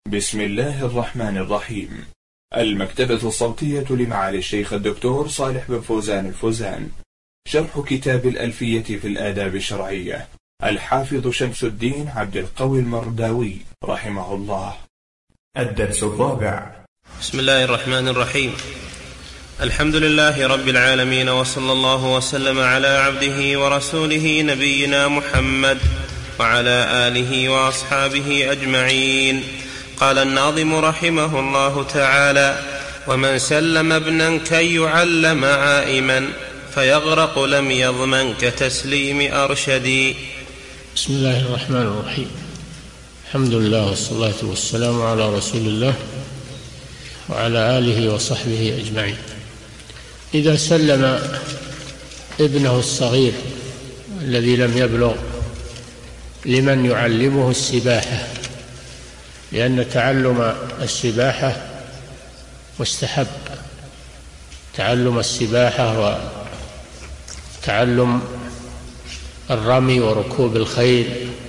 بسم الله الرحمن الرحيم. المكتبة الصوتية لمعالي الشيخ الدكتور صالح بن فوزان الفوزان. شرح كتاب الألفية في الآداب الشرعية، الحافظ شمس الدين عبد القوي المرداوي رحمه الله. الدرس الرابع. بسم الله الرحمن الرحيم. الحمد لله رب العالمين، وصلى الله وسلم على عبده ورسوله نبينا محمد وعلى آله وأصحابه أجمعين. قال الناظم رحمه الله تعالى: ومن سلم ابنا كي يعلم عائما فيغرق لم يضمن كتسليم أرشدي. بسم الله الرحمن الرحيم. الحمد لله والصلاة والسلام على رسول الله وعلى آله وصحبه أجمعين. إذا سلم ابنه الصغير الذي لم يبلغ لمن يعلمه السباحة، لأن تعلم السباحة مستحب، تعلم السباحة وتعلم الرمي وركوب الخيل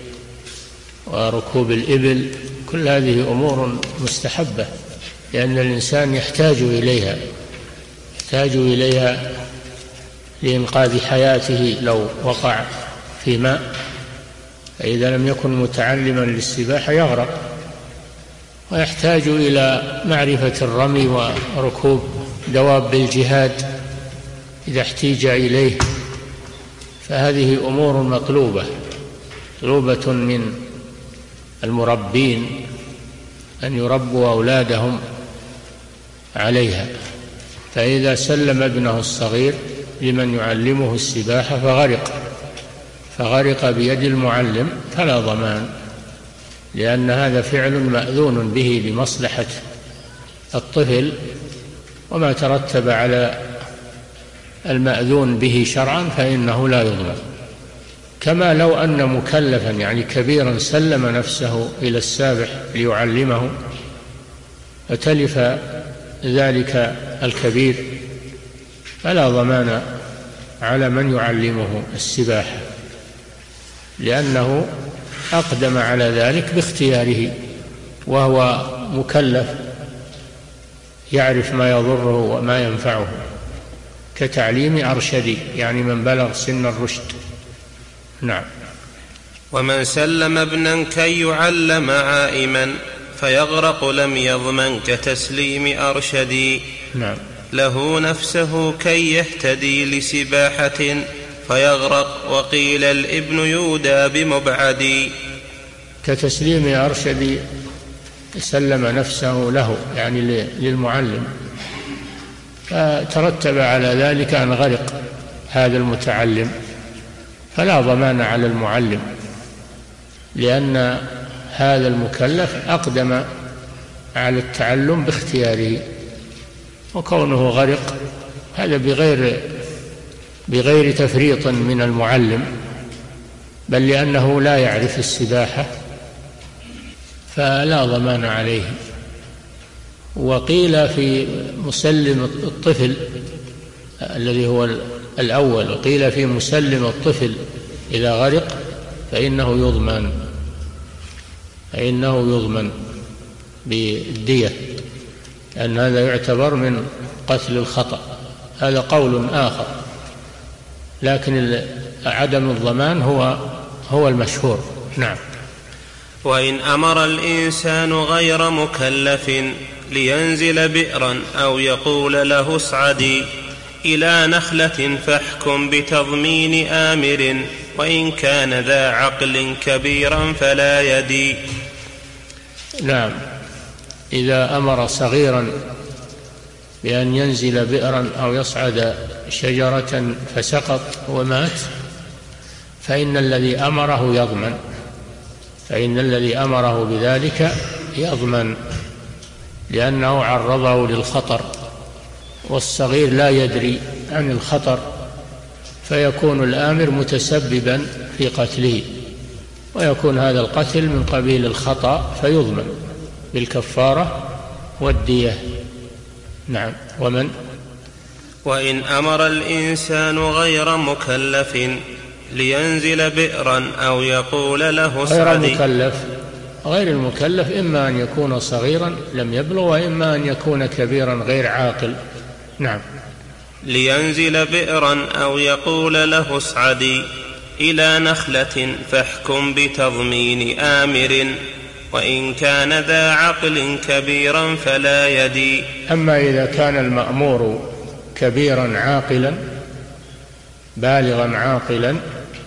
وركوب الإبل، كل هذه أمور مستحبة، لأن الإنسان يحتاج إليها لإنقاذ حياته لو وقع في ماء، فإذا لم يكن متعلما للسباحة يغرق، ويحتاج إلى معرفة الرمي وركوب دواب الجهاد إذا احتيج إليه، فهذه أمور مطلوبة من المربين أن يربوا أولادهم عليها. فإذا سلم ابنه الصغير لمن يعلمه السباحة فغرق بيد المعلم فلا ضمان، لأن هذا فعل مأذون به لمصلحة الطفل، وما ترتب على المأذون به شرعا فإنه لا يضمن. كما لو أن مكلفا يعني كبيرا سلم نفسه إلى السابح ليعلمه فتلف ذلك الكبير فلا ضمان على من يعلمه السباحة، لأنه أقدم على ذلك باختياره، وهو مكلف يعرف ما يضره وما ينفعه، كتعليم أرشدي يعني من بلغ سن الرشد. نعم. ومن سلم ابنا كي يعلم عائما فيغرق لم يضمن كتسليم أرشدي. نعم. له نفسه كي يهتدي لسباحة فيغرق، وقيل الابن يودى بمبعدي. كتسليم أرشدي سلم نفسه له يعني للمعلم، فترتب على ذلك أن غرق هذا المتعلم فلا ضمان على المعلم، لأن هذا المكلف أقدم على التعلم باختياره، وكونه غرق هذا بغير تفريط من المعلم، بل لأنه لا يعرف السباحة فلا ضمان عليه. وقيل في مسلم الطفل الذي هو الأول، وقيل في مسلم الطفل إذا غرق فإنه يضمن بالدية، لأن هذا يعتبر من قتل الخطأ. هذا قول آخر، لكن عدم الضمان هو المشهور. نعم. وإن أمر الإنسان غير مكلف لينزل بئرا أو يقول له اصعدي إلى نخلة فاحكم بتضمين آمر، وإن كان ذا عقل كبيرا فلا يدي. نعم. إذا أمر صغيرا بأن ينزل بئرا أو يصعد شجرة فسقط ومات فإن الذي أمره بذلك يضمن، لأنه عرضه للخطر، والصغير لا يدري عن الخطر، فيكون الآمر متسببا في قتله، ويكون هذا القتل من قبيل الخطأ فيضمن بالكفارة والدية. نعم. وإن أمر الإنسان غير مكلف لينزل بئرا أو يقول له اصعدي. غير المكلف إما أن يكون صغيرا لم يبلغ، وإما أن يكون كبيرا غير عاقل. نعم. لينزل بئرا أو يقول له اصعدي إلى نخلة فاحكم بتضمين آمر، وإن كان ذا عقل كبيرا فلا يدي. أما إذا كان المأمور كبيرا عاقلا بالغا عاقلا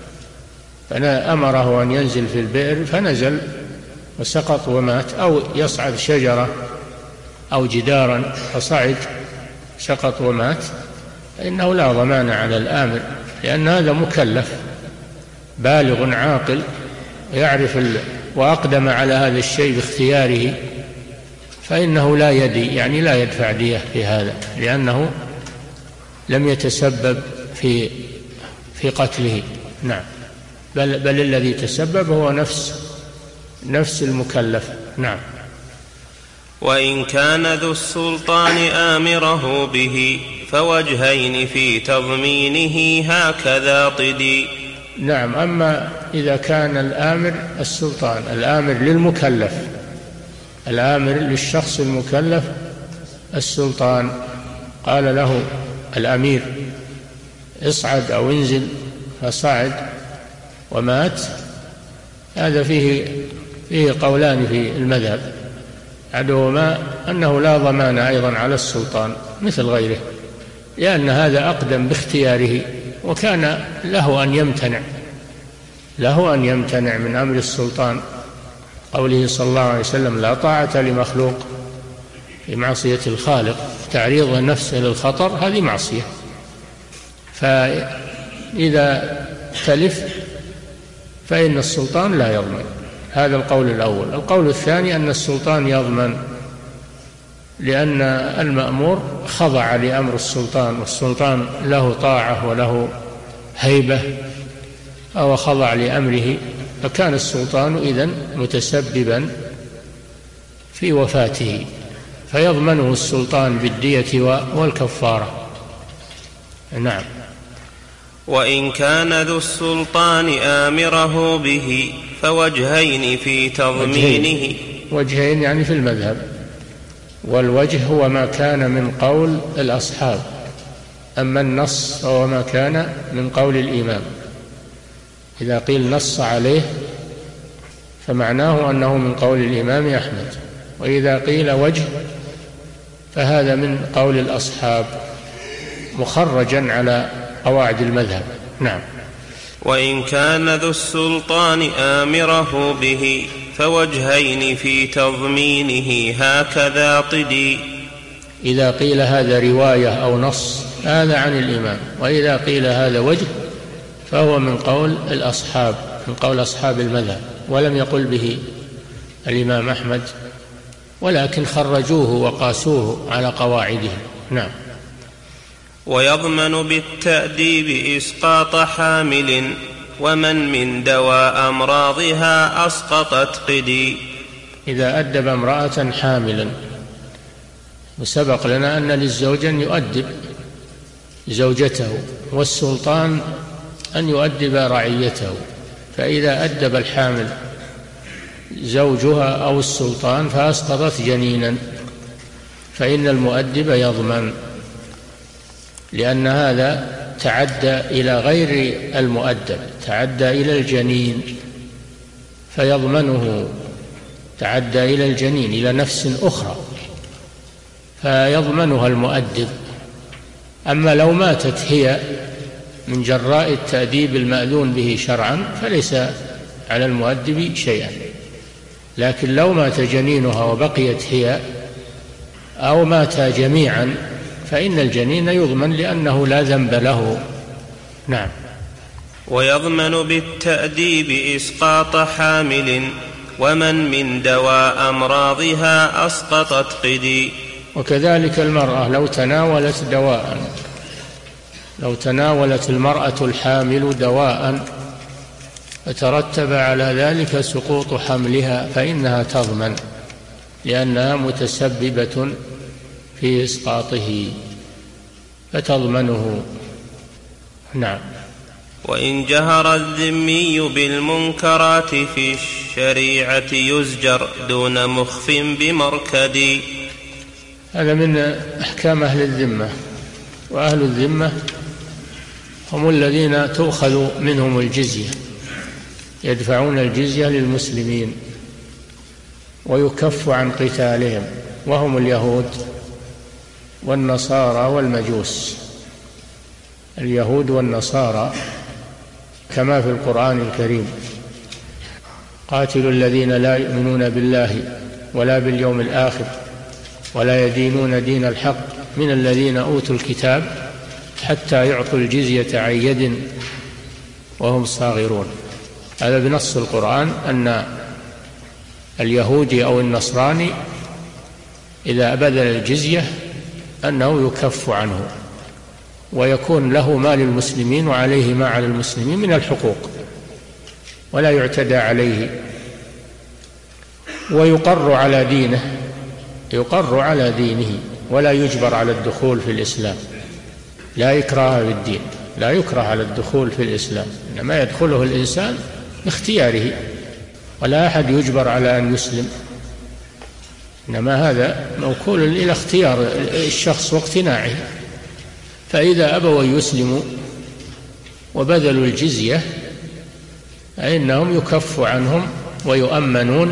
فأمره أن ينزل في البئر فنزل وسقط ومات، أو يصعد شجرة أو جدارا فصعد سقط ومات، فإنه لا ضمان على الآمر، لأن هذا مكلف بالغ عاقل يعرف وأقدم على هذا الشيء باختياره، فإنه لا يدي، يعني لا يدفع دية في هذا، لأنه لم يتسبب في قتله. نعم. بل الذي تسبب هو نفس المكلف. نعم. وإن كان ذو السلطان آمره به فوجهين في تضمينه هكذا طدي. نعم. أما إذا كان الآمر السلطان، الآمر للمكلف، الآمر للشخص المكلف السلطان، قال له الأمير اصعد أو انزل فصعد ومات، هذا فيه قولان في المذهب، أحدهما أنه لا ضمان أيضا على السلطان مثل غيره، لأن هذا أقدم باختياره، وكان له أن يمتنع من أمر السلطان، قوله صلى الله عليه وسلم لا طاعة لمخلوق في معصية الخالق، تعريض نفسه للخطر هذه معصية. فإذا تلف فإن السلطان لا يضمن، هذا القول الأول. القول الثاني أن السلطان يضمن، لأن المأمور خضع لأمر السلطان، والسلطان له طاعة وله هيبة، أو خضع لأمره، فكان السلطان إذن متسببا في وفاته، فيضمنه السلطان بالدية والكفارة. نعم. وإن كان ذو السلطان آمره به فوجهين في تضمينه. وجهين يعني في المذهب، والوجه هو ما كان من قول الأصحاب، أما النص هو ما كان من قول الإمام. إذا قيل نص عليه فمعناه أنه من قول الإمام أحمد، وإذا قيل وجه فهذا من قول الأصحاب مخرجا على قواعد المذهب. نعم. وإن كان ذو السلطان آمره به فوجهين في تضمينه هكذا طدي. إذا قيل هذا رواية أو نص هذا عن الإمام، وإذا قيل هذا وجه فهو من قول الأصحاب، من قول أصحاب المذهب، ولم يقل به الإمام أحمد، ولكن خرجوه وقاسوه على قواعدهم. نعم. ويضمن بالتأديب إسقاط حامل، ومن من دواء أمراضها أسقطت قدي. إذا أدب امرأة حاملا، وسبق لنا أن للزوج أن يؤدب زوجته، والسلطان أن يؤدب رعيته، فإذا أدب الحامل زوجها أو السلطان فأسقطت جنينا فإن المؤدب يضمن، لأن هذا تعدى إلى غير المؤدب، تعدى إلى الجنين فيضمنه، تعدى إلى الجنين إلى نفس أخرى فيضمنها المؤدب. أما لو ماتت هي من جراء التأديب المأذون به شرعا فليس على المؤدب شيئا، لكن لو مات جنينها وبقيت هي أو ماتا جميعا فإن الجنين يضمن لأنه لا ذنب له. نعم. ويضمن بالتأديب إسقاط حامل، ومن من دواء أمراضها أسقطت قدي. وكذلك المرأة لو تناولت دواء، لو تناولت المرأة الحامل دواء فترتب على ذلك سقوط حملها فإنها تضمن، لأنها متسببة في إسقاطه فتضمنه. نعم. وإن جهر الذمي بالمنكرات في الشريعة يزجر دون مخف بمركد. هذا من أحكام أهل الذمة. وأهل الذمة هم الذين تؤخذ منهم الجزية، يدفعون الجزية للمسلمين ويكف عن قتالهم، وهم اليهود والنصارى والمجوس. اليهود والنصارى كما في القرآن الكريم: قاتلوا الذين لا يؤمنون بالله ولا باليوم الآخر ولا يدينون دين الحق من الذين أوتوا الكتاب حتى يعطوا الجزية عن يد وهم صاغرون. هذا بنص القرآن أن اليهودي أو النصراني إذا بذل الجزية أنه يكف عنه ويكون له ما للمسلمين وعليه ما على المسلمين من الحقوق، ولا يعتدى عليه، ويقر على دينه، يقر على دينه ولا يجبر على الدخول في الإسلام. لا إكراه في الدين، لا يكره على الدخول في الإسلام، إنما يدخله الإنسان باختياره، ولا أحد يجبر على أن يسلم، إنما هذا موكول إلى اختيار الشخص واقتناعه. فإذا أبوا يسلموا وبذلوا الجزية فإنهم يكف عنهم ويؤمنون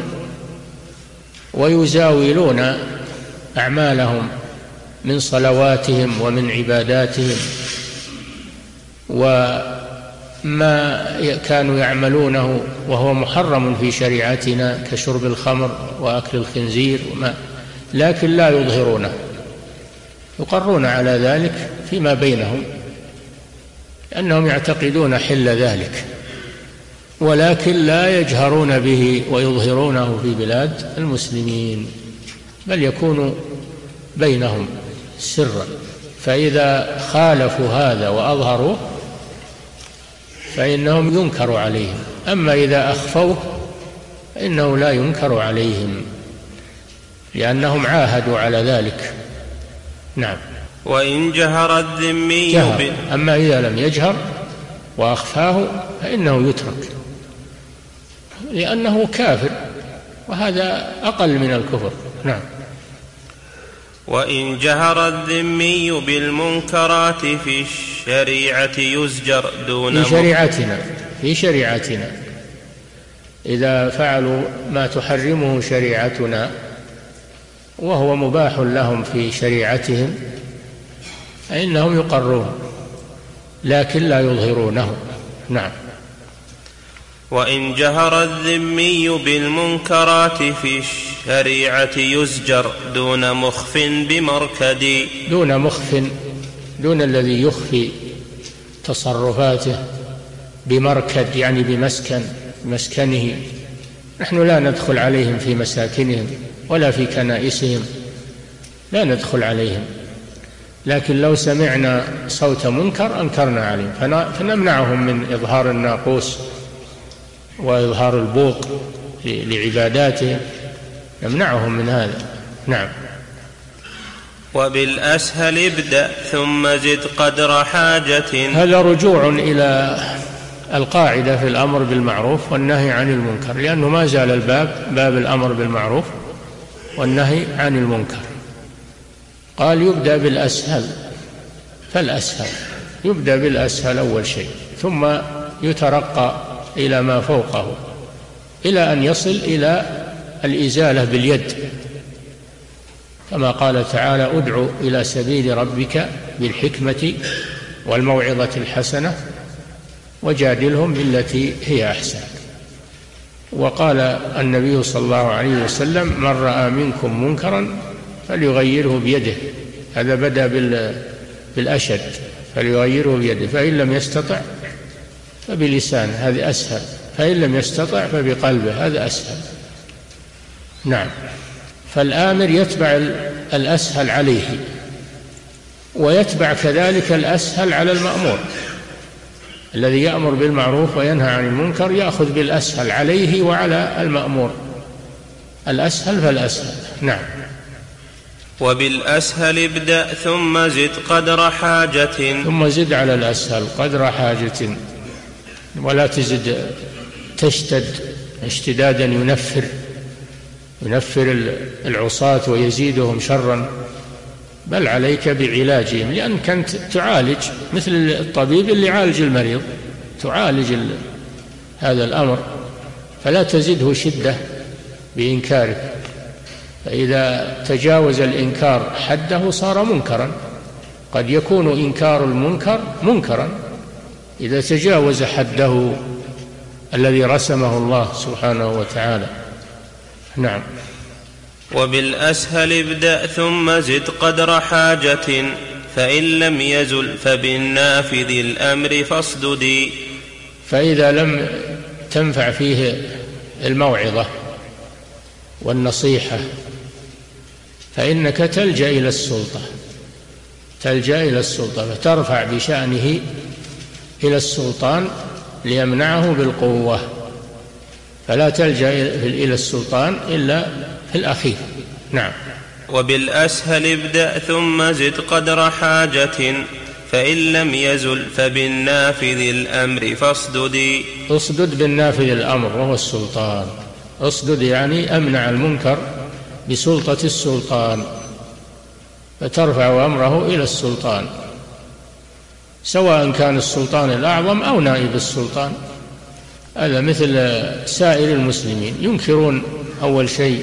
ويزاولون أعمالهم من صلواتهم ومن عباداتهم، وما كانوا يعملونه وهو محرم في شريعتنا كشرب الخمر وأكل الخنزير لكن لا يظهرونه، يقرون على ذلك فيما بينهم لأنهم يعتقدون حل ذلك، ولكن لا يجهرون به ويظهرونه في بلاد المسلمين، بل يكون بينهم سرا. فإذا خالفوا هذا وأظهروه فإنهم ينكر عليهم، أما إذا أخفوه فإنه لا ينكر عليهم لأنهم عاهدوا على ذلك. نعم. وإن جهر الذمي جهر، أما إذا لم يجهر وأخفاه فإنه يترك لأنه كافر، وهذا أقل من الكفر. نعم. وإن جهر الذمي بالمنكرات في الشريعة يزجر دون في شريعتنا إذا فعلوا ما تحرمه شريعتنا وهو مباح لهم في شريعتهم فإنهم يقرون لكن لا يظهرونه. نعم. وإن جهر الذمي بالمنكرات في الشريعة يزجر دون مخف بمركد. دون مخف، دون الذي يخفي تصرفاته، بمركد يعني بمسكنه. نحن لا ندخل عليهم في مساكنهم ولا في كنائسهم، لا ندخل عليهم، لكن لو سمعنا صوت منكر أنكرنا عليهم، فنمنعهم من إظهار الناقوس وإظهار البوق لعباداتهم، نمنعهم من هذا. نعم. وبالأسهل ابدأ ثم زد قدر حاجة. هذا رجوع إلى القاعدة في الأمر بالمعروف والنهي عن المنكر، لأنه ما زال الباب باب الأمر بالمعروف والنهي عن المنكر. قال يبدأ بالأسهل، فالأسهل يبدأ بالأسهل أول شيء، ثم يترقى إلى ما فوقه إلى أن يصل إلى الإزالة باليد، كما قال تعالى ادع إلى سبيل ربك بالحكمة والموعظة الحسنة وجادلهم بالتي هي أحسن. وقال النبي صلى الله عليه وسلم من رأى منكم منكرا فليغيره بيده، هذا بدأ بالأشد، فليغيره بيده، فإن لم يستطع فبلسانه، هذا أسهل، فإن لم يستطع فبقلبه، هذا أسهل. نعم. فالآمر يتبع الأسهل عليه، ويتبع كذلك الأسهل على المأمور. الذي يأمر بالمعروف وينهى عن المنكر يأخذ بالأسهل عليه وعلى المأمور، الأسهل فالأسهل. نعم. وبالأسهل ابدأ ثم زد قدر حاجة. ثم زد على الأسهل قدر حاجة، ولا تزد تشتد اشتدادا ينفر العصاة ويزيدهم شرا، بل عليك بعلاجهم، لأنك أنت تعالج مثل الطبيب اللي يعالج المريض، تعالج هذا الأمر، فلا تزده شدة بإنكارك. فإذا تجاوز الإنكار حده صار منكرا، قد يكون إنكار المنكر منكرا إذا تجاوز حده الذي رسمه الله سبحانه وتعالى. نعم. وبالأسهل ابدأ ثم زد قدر حاجة، فإن لم يزل فبالنافذ الأمر فاصدد. فإذا لم تنفع فيه الموعظة والنصيحة فإنك تلجأ إلى السلطة فترفع بشأنه إلى السلطان ليمنعه بالقوة، فلا تلجأ إلى السلطان إلا في الأخير. نعم. وبالأسهل ابدأ ثم زد قدر حاجة، فإن لم يزل فبالنافذ الأمر فاصدد. اصدد بالنافذ الأمر وهو السلطان. اصدد يعني أمنع المنكر بسلطة السلطان، فترفع أمره إلى السلطان، سواء كان السلطان الأعظم أو نائب السلطان. هذا مثل سائر المسلمين، ينكرون أول شيء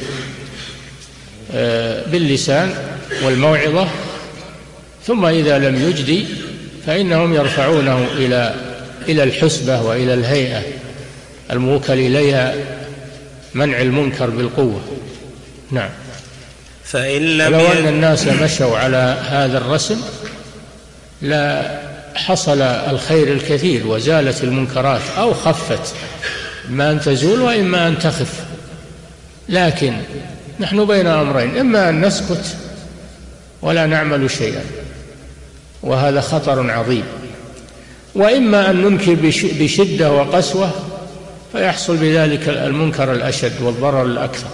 باللسان والموعظة، ثم إذا لم يجدي فإنهم يرفعونه إلى الحسبة وإلى الهيئة الموكل إليها منع المنكر بالقوة. نعم. لو أن الناس مشوا على هذا الرسم لا حصل الخير الكثير وزالت المنكرات أو خفت، إما أن تزول وإما أن تخف. لكن نحن بين أمرين، إما أن نسكت ولا نعمل شيئا وهذا خطر عظيم، وإما أن ننكر بشدة وقسوة فيحصل بذلك المنكر الأشد والضرر الأكثر.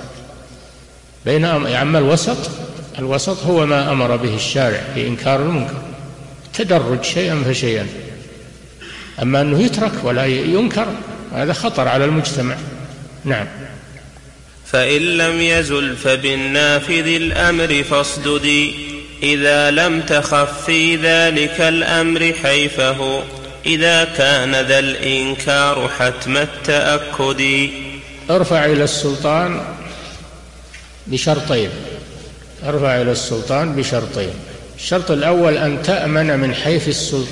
أما الوسط هو ما أمر به الشارع بإنكار المنكر، تدرج شيئا فشيئا. أما أنه يترك ولا ينكر هذا خطر على المجتمع. نعم. فإن لم يزل فبالنافذ الأمر فاصدد، إذا لم تخف في ذلك الأمر حيفه، إذا كان ذا الإنكار حتم التأكد. ارفع إلى السلطان بشرطين. الشرط الأول أن تأمن من حيف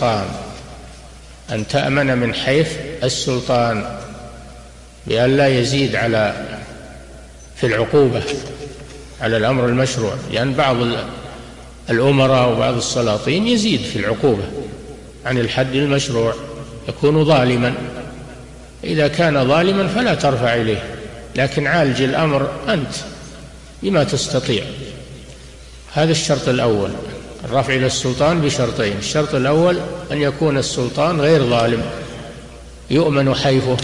السلطان، بأن لا يزيد في العقوبة على الأمر المشروع، لأن بعض الأمراء وبعض السلاطين يزيد في العقوبة عن الحد المشروع، يكون ظالما. إذا كان ظالما فلا ترفع إليه، لكن عالج الأمر أنت بما تستطيع. هذا الشرط الأول، الرفع إلى السلطان بشرطين. الشرط الأول أن يكون السلطان غير ظالم يؤمن حيفه.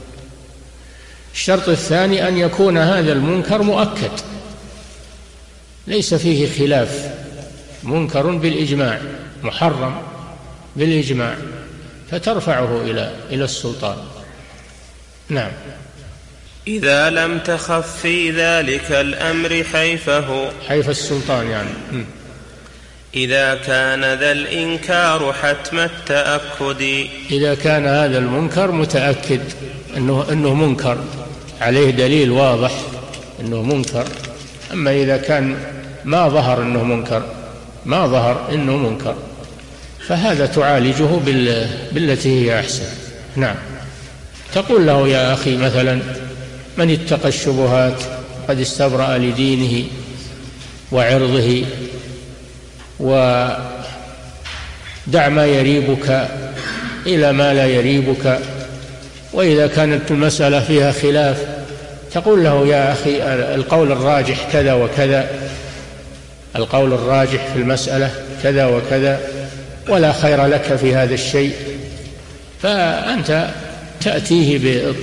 الشرط الثاني أن يكون هذا المنكر مؤكد ليس فيه خلاف، منكر بالإجماع، محرم بالإجماع، فترفعه إلى السلطان. نعم. إذا لم تخف في ذلك الأمر حيف السلطان يعني. إذا كان ذا الإنكار حتم التأكد. إذا كان هذا المنكر متأكد أنه منكر، عليه دليل واضح أنه منكر. أما إذا كان ما ظهر أنه منكر فهذا تعالجه بالتي هي أحسن. نعم. تقول له يا أخي مثلا من اتقى الشبهات قد استبرأ لدينه وعرضه، ودع ما يريبك إلى ما لا يريبك. وإذا كانت المسألة فيها خلاف تقول له يا أخي القول الراجح كذا وكذا، القول الراجح في المسألة كذا وكذا، ولا خير لك في هذا الشيء. فأنت تأتيه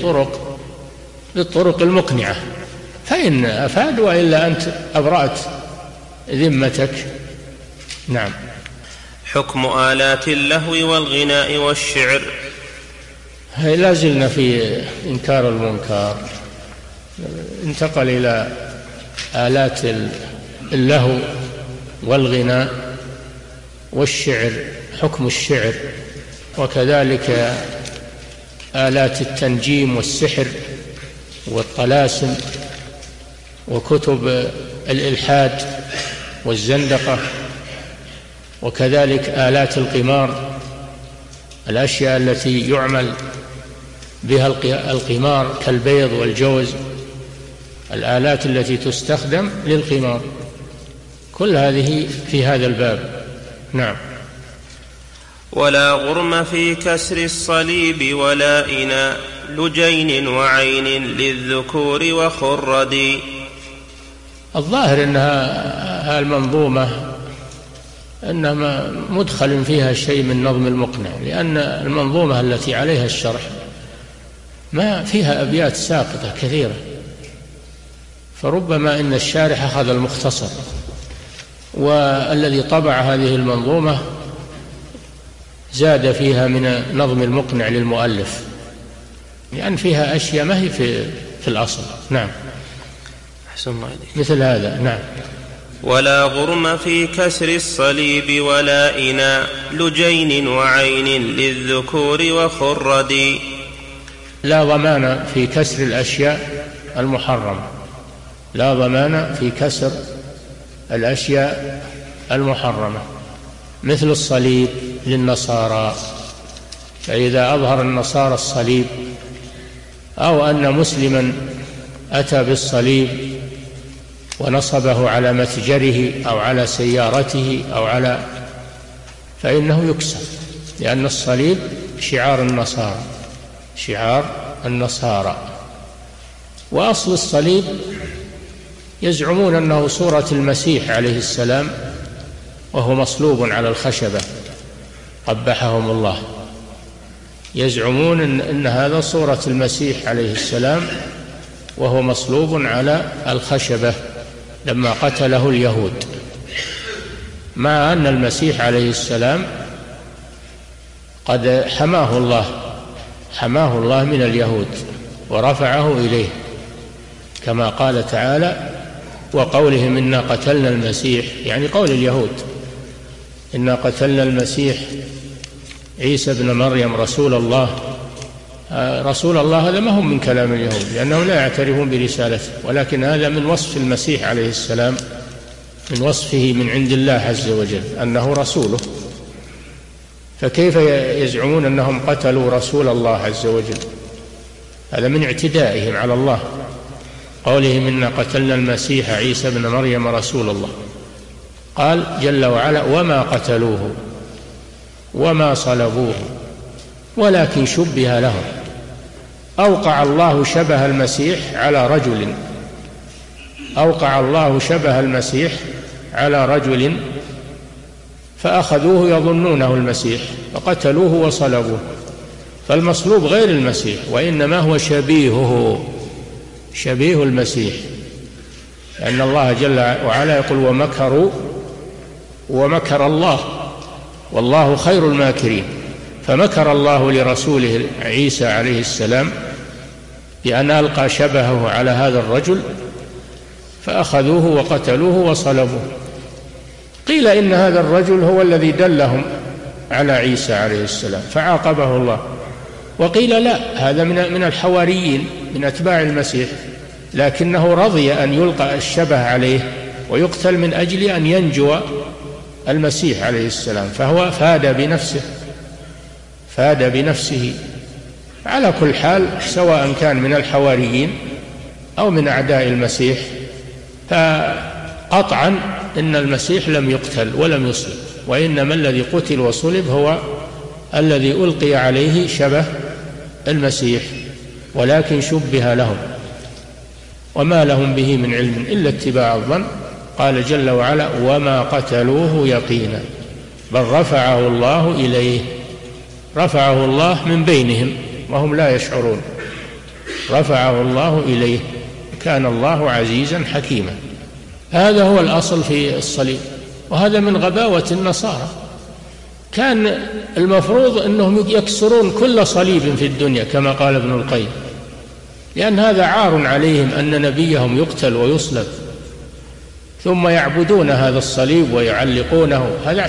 بالطرق المقنعة، فإن أفاد وإلا أنت أبرأت ذمتك. نعم. حكم آلات اللهو والغناء والشعر. لا زلنا في إنكار المنكر. انتقل إلى آلات اللهو والغناء والشعر، حكم الشعر، وكذلك آلات التنجيم والسحر والطلاسم وكتب الإلحاد والزندقة، وكذلك آلات القمار، الأشياء التي يعمل بها القمار كالبيض والجوز، الآلات التي تستخدم للقمار، كل هذه في هذا الباب. نعم. ولا غرم في كسر الصليب ولا إناء لجين وعين للذكور وخرد. الظاهر أنها المنظومة أنما مدخل فيها شيء من نظم المقنع، لأن المنظومة التي عليها الشرح ما فيها أبيات ساقطة كثيرة، فربما إن الشارح أخذ المختصر، والذي طبع هذه المنظومة زاد فيها من نظم المقنع للمؤلف، لأن فيها أشياء ما هي في الأصل. نعم. أحسن الله إليك. مثل هذا. نعم. ولا غرم في كسر الصليب ولا إناء لجين وعين للذكور وخرد. لا ضمان في كسر الأشياء المحرمة، لا ضمان في كسر الأشياء المحرمة، مثل الصليب للنصارى، فإذا أظهر النصارى الصليب أو أن مسلما أتى بالصليب ونصبه على متجره أو على سيارته فإنه يكسر، لأن الصليب شعار النصارى، شعار النصارى. وأصل الصليب يزعمون أنه صورة المسيح عليه السلام، وهو مصلوب على الخشبة قبحهم الله، يزعمون أن هذا صورة المسيح عليه السلام وهو مصلوب على الخشبة لما قتله اليهود، مع أن المسيح عليه السلام قد حماه الله من اليهود ورفعه إليه، كما قال تعالى: وقولهم إنا قتلنا المسيح، يعني قول اليهود إنا قتلنا المسيح عيسى ابن مريم رسول الله. رسول الله هذا ما هم من كلام اليهود، لأنهم لا يعترفون برسالته، ولكن هذا من وصف المسيح عليه السلام، من وصفه من عند الله عز وجل أنه رسوله، فكيف يزعمون أنهم قتلوا رسول الله عز وجل؟ هذا من اعتدائهم على الله، قولهم إنا قتلنا المسيح عيسى ابن مريم رسول الله. قال جل وعلا: وما قتلوه وما صلبوه ولكن شبه لهم. أوقع الله شبه المسيح على رجل، أوقع الله شبه المسيح على رجل فأخذوه يظنونه المسيح فقتلوه وصلبوه، فالمصلوب غير المسيح، وإنما هو شبيه المسيح، لأن الله جل وعلا يقول: ومكروا ومكر الله والله خير الماكرين. فمكر الله لرسوله عيسى عليه السلام بأن ألقى شبهه على هذا الرجل فأخذوه وقتلوه وصلبوه. قيل إن هذا الرجل هو الذي دلهم على عيسى عليه السلام فعاقبه الله، وقيل لا، هذا من الحواريين من أتباع المسيح، لكنه رضي أن يلقى الشبه عليه ويقتل من أجل أن ينجو المسيح عليه السلام، فهو فاد بنفسه. على كل حال، سواء كان من الحواريين أو من أعداء المسيح، فقطعا إن المسيح لم يقتل ولم يصلب، وإنما الذي قتل وصلب هو الذي ألقي عليه شبه المسيح، ولكن شبه لهم وما لهم به من علم إلا اتباع الظن. قال جل وعلا: وما قتلوه يقينا بل رفعه الله إليه. رفعه الله من بينهم وهم لا يشعرون، رفعه الله إليه، كان الله عزيزا حكيما. هذا هو الأصل في الصليب، وهذا من غباوة النصارى، كان المفروض أنهم يكسرون كل صليب في الدنيا كما قال ابن القيم، لأن هذا عار عليهم أن نبيهم يقتل ويصلب ثم يعبدون هذا الصليب ويعلقونه. هذا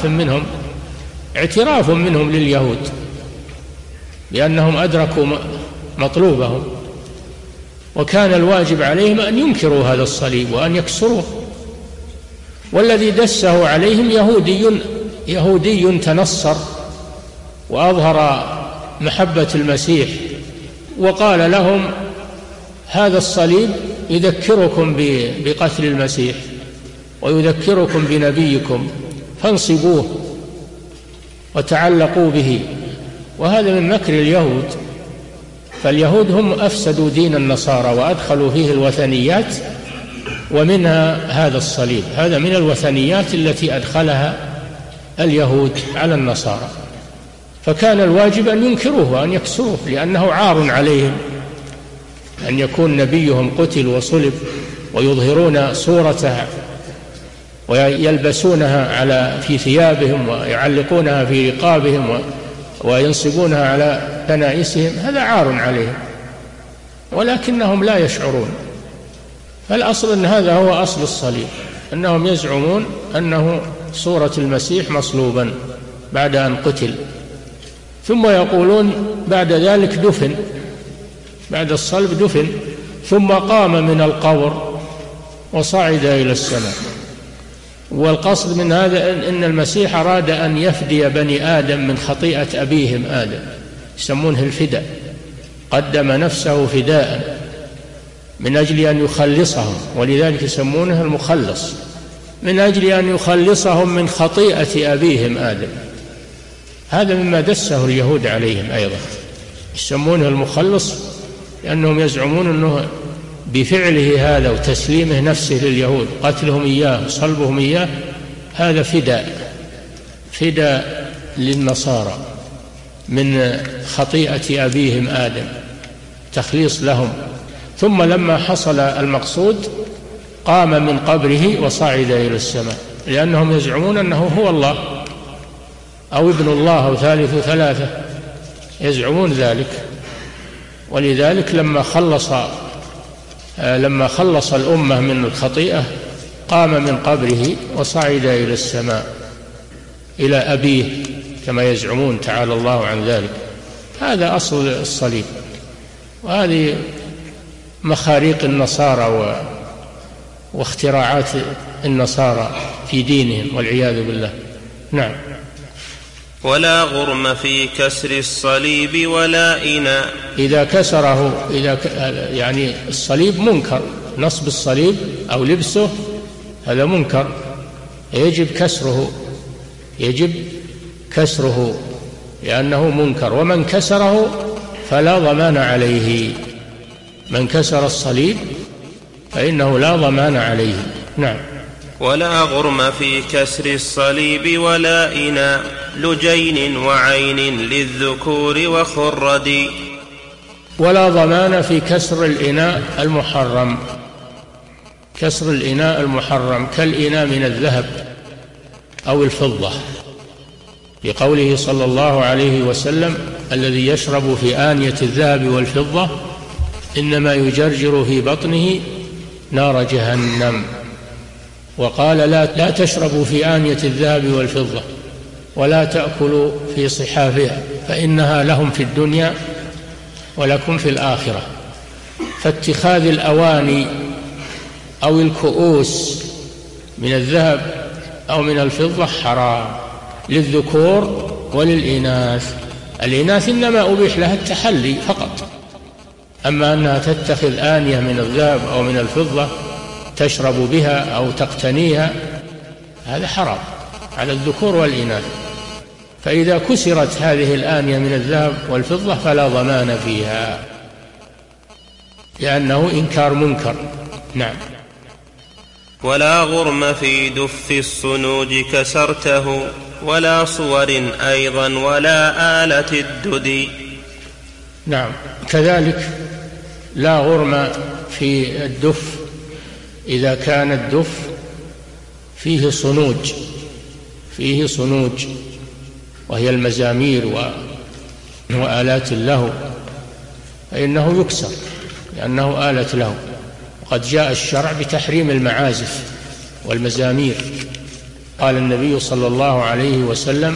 اعتراف منهم لليهود بأنهم أدركوا مطلوبهم، وكان الواجب عليهم أن ينكروا هذا الصليب وأن يكسروه. والذي دسه عليهم يهودي تنصر وأظهر محبة المسيح وقال لهم هذا الصليب يذكركم بقتل المسيح ويذكركم بنبيكم فانصبوه وتعلقوا به. وهذا من مكر اليهود، فاليهود هم أفسدوا دين النصارى وأدخلوا فيه الوثنيات، ومنها هذا الصليب. هذا من الوثنيات التي أدخلها اليهود على النصارى، فكان الواجب أن ينكروه وأن يكسروه، لأنه عار عليهم أن يكون نبيهم قتل وصلب ويظهرون صورته ويلبسونها في ثيابهم ويعلقونها في رقابهم وينصبونها على كنائسهم. هذا عار عليهم، ولكنهم لا يشعرون. فالأصل أن هذا هو أصل الصليب، أنهم يزعمون أنه صورة المسيح مصلوبا بعد أن قتل، ثم يقولون بعد ذلك دفن، بعد الصلب دفن ثم قام من القبر وصعد إلى السماء. والقصد من هذا أن المسيح أراد أن يفدي بني آدم من خطيئة أبيهم آدم، يسمونه الفداء، قدم نفسه فداء من أجل أن يخلصهم، ولذلك يسمونه المخلص، من أجل أن يخلصهم من خطيئة أبيهم آدم. هذا مما دسه اليهود عليهم أيضا، يسمونه المخلص لأنهم يزعمون أنه بفعله هذا وتسليمه نفسه لليهود، قتلهم إياه صلبهم إياه، هذا فداء للنصارى من خطيئة أبيهم آدم، تخليص لهم. ثم لما حصل المقصود قام من قبره وصعد إلى السماء، لأنهم يزعمون أنه هو الله أو ابن الله أو ثالث ثلاثة، يزعمون ذلك. ولذلك لما خلص الأمة من الخطيئة قام من قبره وصعد إلى السماء إلى أبيه كما يزعمون، تعالى الله عن ذلك. هذا أصل الصليب، وهذه مخاريق النصارى واختراعات النصارى في دينهم والعياذ بالله. نعم. ولا غرم في كسر الصليب ولا إناء. إذا كسره يعني الصليب منكر، نصب الصليب أو لبسه هذا منكر، يجب كسره لأنه منكر، ومن كسره فلا ضمان عليه. من كسر الصليب فإنه لا ضمان عليه. نعم. ولا غرم في كسر الصليب ولا إناء لجين وعين للذكور وخرد. ولا ضمان في كسر الإناء المحرم، كسر الإناء المحرم كالإناء من الذهب أو الفضة، لقوله صلى الله عليه وسلم: الذي يشرب في آنية الذهب والفضة إنما يجرجر في بطنه نار جهنم. وقال: لا تشربوا في آنية الذهب والفضة ولا تأكلوا في صحافها فإنها لهم في الدنيا ولكم في الآخرة. فاتخاذ الأواني أو الكؤوس من الذهب أو من الفضة حرام للذكور وللإناث. الإناث إنما أبيح لها التحلي فقط، أما أنها تتخذ آنية من الذهب أو من الفضة تشرب بها أو تقتنيها هذا حرام على الذكور والإناث. فإذا كسرت هذه الآنية من الذهب والفضة فلا ضمان فيها، لأنه إنكار منكر. نعم. ولا غرم في دف الصنوج كسرته ولا صور أيضا ولا آلة الددي. نعم. كذلك لا غرم في الدف إذا كان الدف فيه صنوج وهي المزامير وآلات اللهو، فإنه يكسر لأنه آلة لهو. وقد جاء الشرع بتحريم المعازف والمزامير. قال النبي صلى الله عليه وسلم: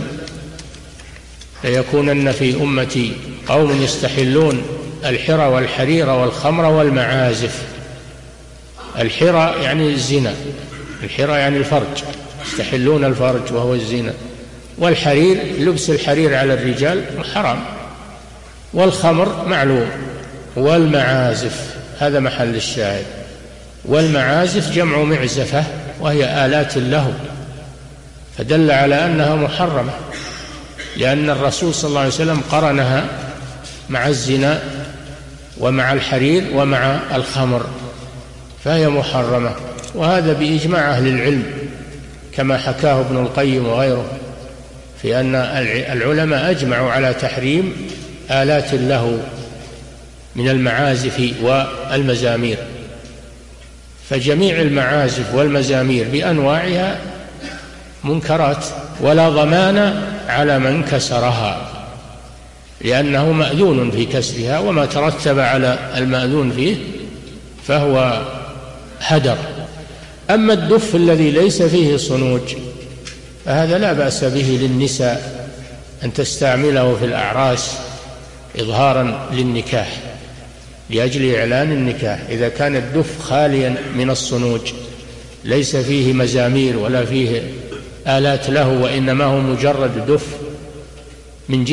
ليكونن في أمتي قوم يستحلون الحرى والحرير والخمر والمعازف. الحرى يعني الزنا، الحرى يعني الفرج، يستحلون الفرج وهو الزنا. والحرير لبس الحرير على الرجال حرام، والخمر معلوم. والمعازف هذا محل الشاهد. والمعازف جمع معزفة وهي آلات اللهو، فدل على أنها محرمة، لأن الرسول صلى الله عليه وسلم قرنها مع الزنا ومع الحرير ومع الخمر، فهي محرمة. وهذا بإجماع أهل العلم كما حكاه ابن القيم وغيره، في أن العلماء أجمعوا على تحريم آلات اللهو من المعازف والمزامير. فجميع المعازف والمزامير بأنواعها منكرات، ولا ضمان على من كسرها، لأنه مأذون في كسرها، وما ترتب على المأذون فيه فهو هدر. أما الدف الذي ليس فيه صنوج فهذا لا بأس به للنساء أن تستعمله في الأعراس إظهارا للنكاح، لأجل إعلان النكاح. إذا كان الدف خاليا من الصنوج ليس فيه مزامير ولا فيه آلات له، وإنما هو مجرد دف من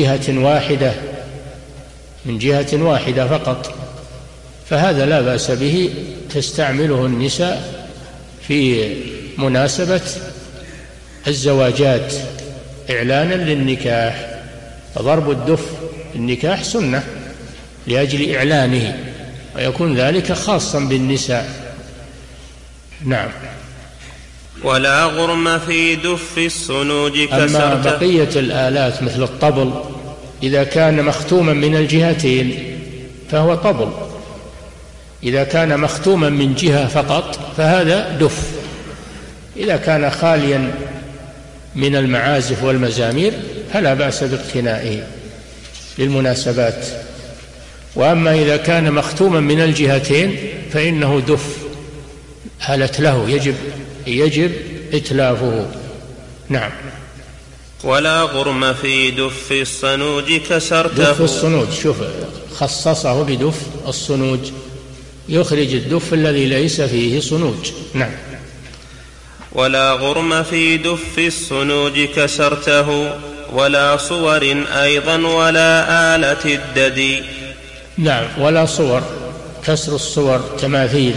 جهة واحدة فقط، فهذا لا بأس به، تستعمله النساء في مناسبة الزواجات إعلانا للنكاح. فضرب الدف النكاح سنة لأجل إعلانه، ويكون ذلك خاصا بالنساء. نعم. ولا غرم في دف الصنوج كسرته. أما بقية الآلات مثل الطبل إذا كان مختوما من الجهتين فهو طبل، إذا كان مختوما من جهة فقط فهذا دف. إذا كان خاليا من المعازف والمزامير فلا بأس باقتنائه للمناسبات. وأما إذا كان مختوما من الجهتين فإنه دف آلة له، يجب إتلافه. نعم. ولا غرم في دف الصنوج كسرته. دف الصنوج، شوف خصصه بدف الصنوج، يخرج الدف الذي ليس فيه صنوج. نعم. ولا غرم في دف الصنوج كسرته، ولا صور أيضا ولا آلة الددي. نعم. ولا صور، كسر الصور تماثيل،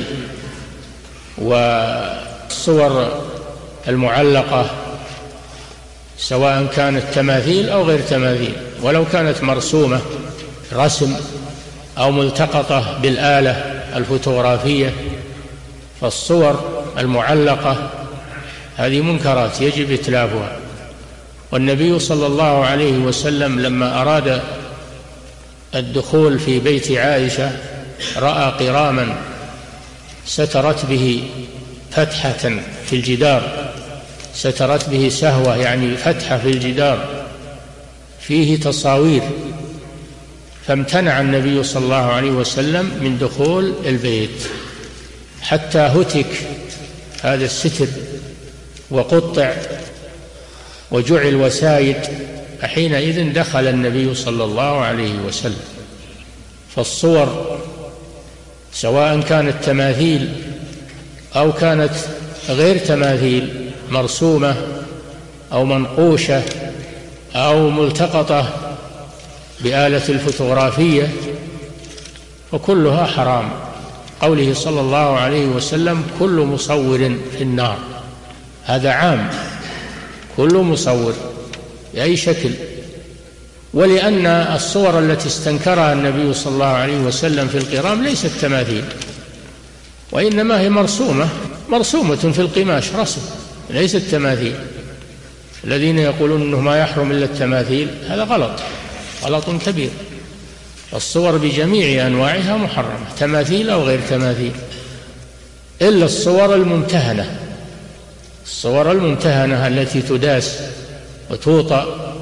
والصور المعلقة سواء كانت تماثيل أو غير تماثيل، ولو كانت مرسومة رسم أو ملتقطة بالآلة الفوتوغرافية، فالصور المعلقة هذه منكرات يجب إتلافها. والنبي صلى الله عليه وسلم لما أراد الدخول في بيت عائشة رأى قراما سترت به فتحة في الجدار، سترت به سهوة يعني فتحة في الجدار فيه تصاوير، فامتنع النبي صلى الله عليه وسلم من دخول البيت حتى هتك هذا الستر وقطع وجعل وسايد، حينئذ دخل النبي صلى الله عليه وسلم. فالصور سواء كانت تماثيل أو كانت غير تماثيل، مرسومة أو منقوشة أو ملتقطة بآلة الفوتوغرافية، وكلها حرام. قوله صلى الله عليه وسلم: كل مصور في النار. هذا عام، كل مصور بأي شكل. ولأن الصور التي استنكرها النبي صلى الله عليه وسلم في القرام ليست تماثيل، وإنما هي مرسومة في القماش، رسم، ليست تماثيل. الذين يقولون أنه ما يحرم إلا التماثيل هذا غلط كبير. الصور بجميع أنواعها محرمة، تماثيل أو غير تماثيل، إلا الصور الممتهنة، الصور الممتهنة التي تداس وتوطأ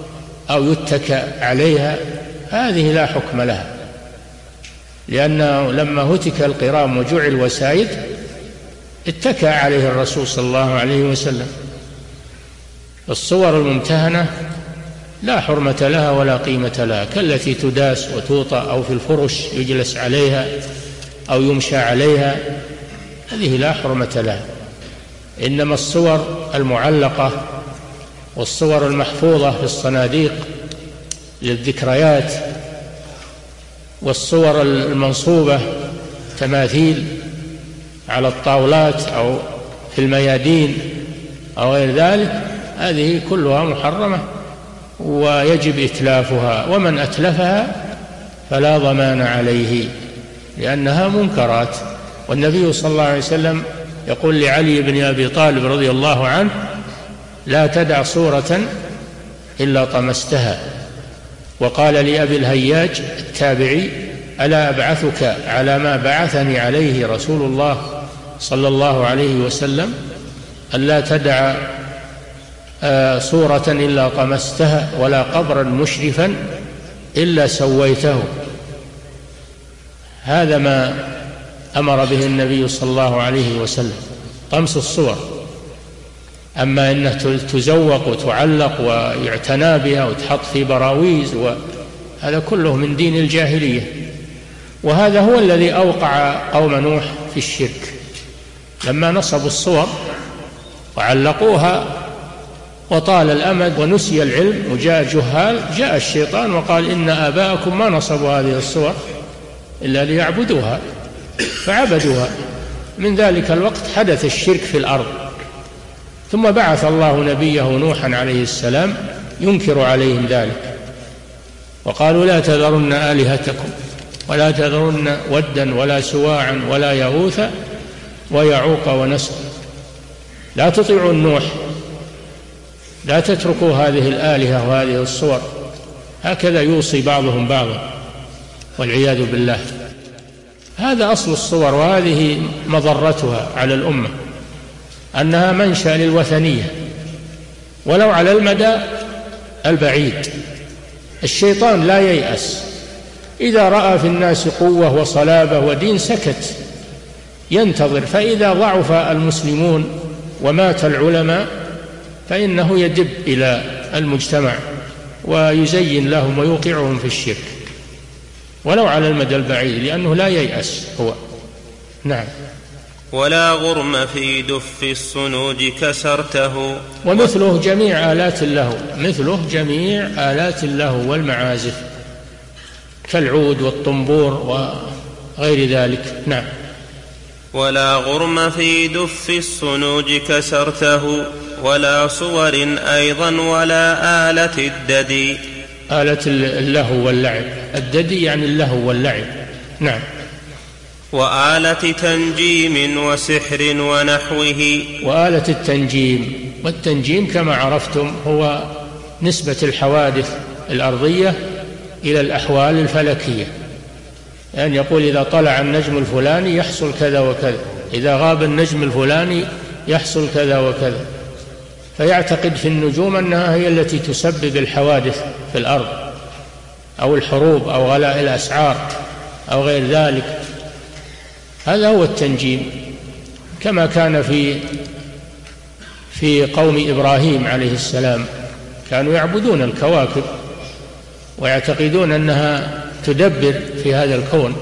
أو يتكأ عليها، هذه لا حكم لها، لأنه لما هتك القرام وجعل وسائد اتكأ عليه الرسول صلى الله عليه وسلم. الصور الممتهنة لا حرمة لها ولا قيمة لها، كالتي تداس وتوطأ أو في الفرش يجلس عليها أو يمشى عليها، هذه لا حرمة لها. إنما الصور المعلقة والصور المحفوظة في الصناديق للذكريات، والصور المنصوبة تماثيل على الطاولات أو في الميادين أو غير ذلك، هذه كلها محرمة ويجب إتلافها، ومن أتلفها فلا ضمان عليه لأنها منكرات. والنبي صلى الله عليه وسلم يقول لعلي بن أبي طالب رضي الله عنه: لا تدع صورة إلا طمستها. وقال لأبي الهياج التابعي: ألا أبعثك على ما بعثني عليه رسول الله صلى الله عليه وسلم، ألا تدع صورة إلا طمستها ولا قبرا مشرفا إلا سويته. هذا ما أمر به النبي صلى الله عليه وسلم، طمس الصور. أما أنه تزوق وتعلق ويعتنى بها وتحط في براويز، هذا كله من دين الجاهلية، وهذا هو الذي أوقع قوم نوح في الشرك لما نصبوا الصور وعلقوها وطال الأمد ونسي العلم وجاء جهال، جاء الشيطان وقال: إن آباءكم ما نصبوا هذه الصور إلا ليعبدوها، فعبدوها. من ذلك الوقت حدث الشرك في الأرض، ثم بعث الله نبيه نوحا عليه السلام ينكر عليهم ذلك، وقالوا: لا تذرن آلهتكم ولا تذرن ودا ولا سواعا ولا يغوث ويعوق ونسر. لا تطيعوا نوح، لا تتركوا هذه الآلهة وهذه الصور. هكذا يوصي بعضهم بعضا والعياذ بالله. هذا أصل الصور، وهذه مضرتها على الأمة، أنها منشأ للوثنية ولو على المدى البعيد. الشيطان لا ييأس، إذا رأى في الناس قوة وصلابة ودين سكت ينتظر، فإذا ضعف المسلمون ومات العلماء فإنه يدب إلى المجتمع ويزين لهم ويوقعهم في الشرك ولو على المدى البعيد، لأنه لا ييأس هو. نعم. ولا غرم في دف الصنوج كسرته. ومثله جميع آلات اللهو، مثله جميع آلات اللهو والمعازف كالعود والطنبور وغير ذلك. نعم. ولا غرم في دف الصنوج كسرته، ولا صور أيضا ولا آلة الددي. آلة اللهو واللعب، الددي يعني اللهو واللعب. نعم. وآلة تنجيم وسحر ونحوه. وآلة التنجيم، والتنجيم كما عرفتم هو نسبة الحوادث الأرضية إلى الأحوال الفلكية، يعني يقول إذا طلع النجم الفلاني يحصل كذا وكذا، إذا غاب النجم الفلاني يحصل كذا وكذا، فيعتقد في النجوم أنها هي التي تسبب الحوادث في الأرض أو الحروب أو غلاء الأسعار أو غير ذلك. هذا هو التنجيم، كما كان في قوم إبراهيم عليه السلام، كانوا يعبدون الكواكب ويعتقدون أنها تدبر في هذا الكون،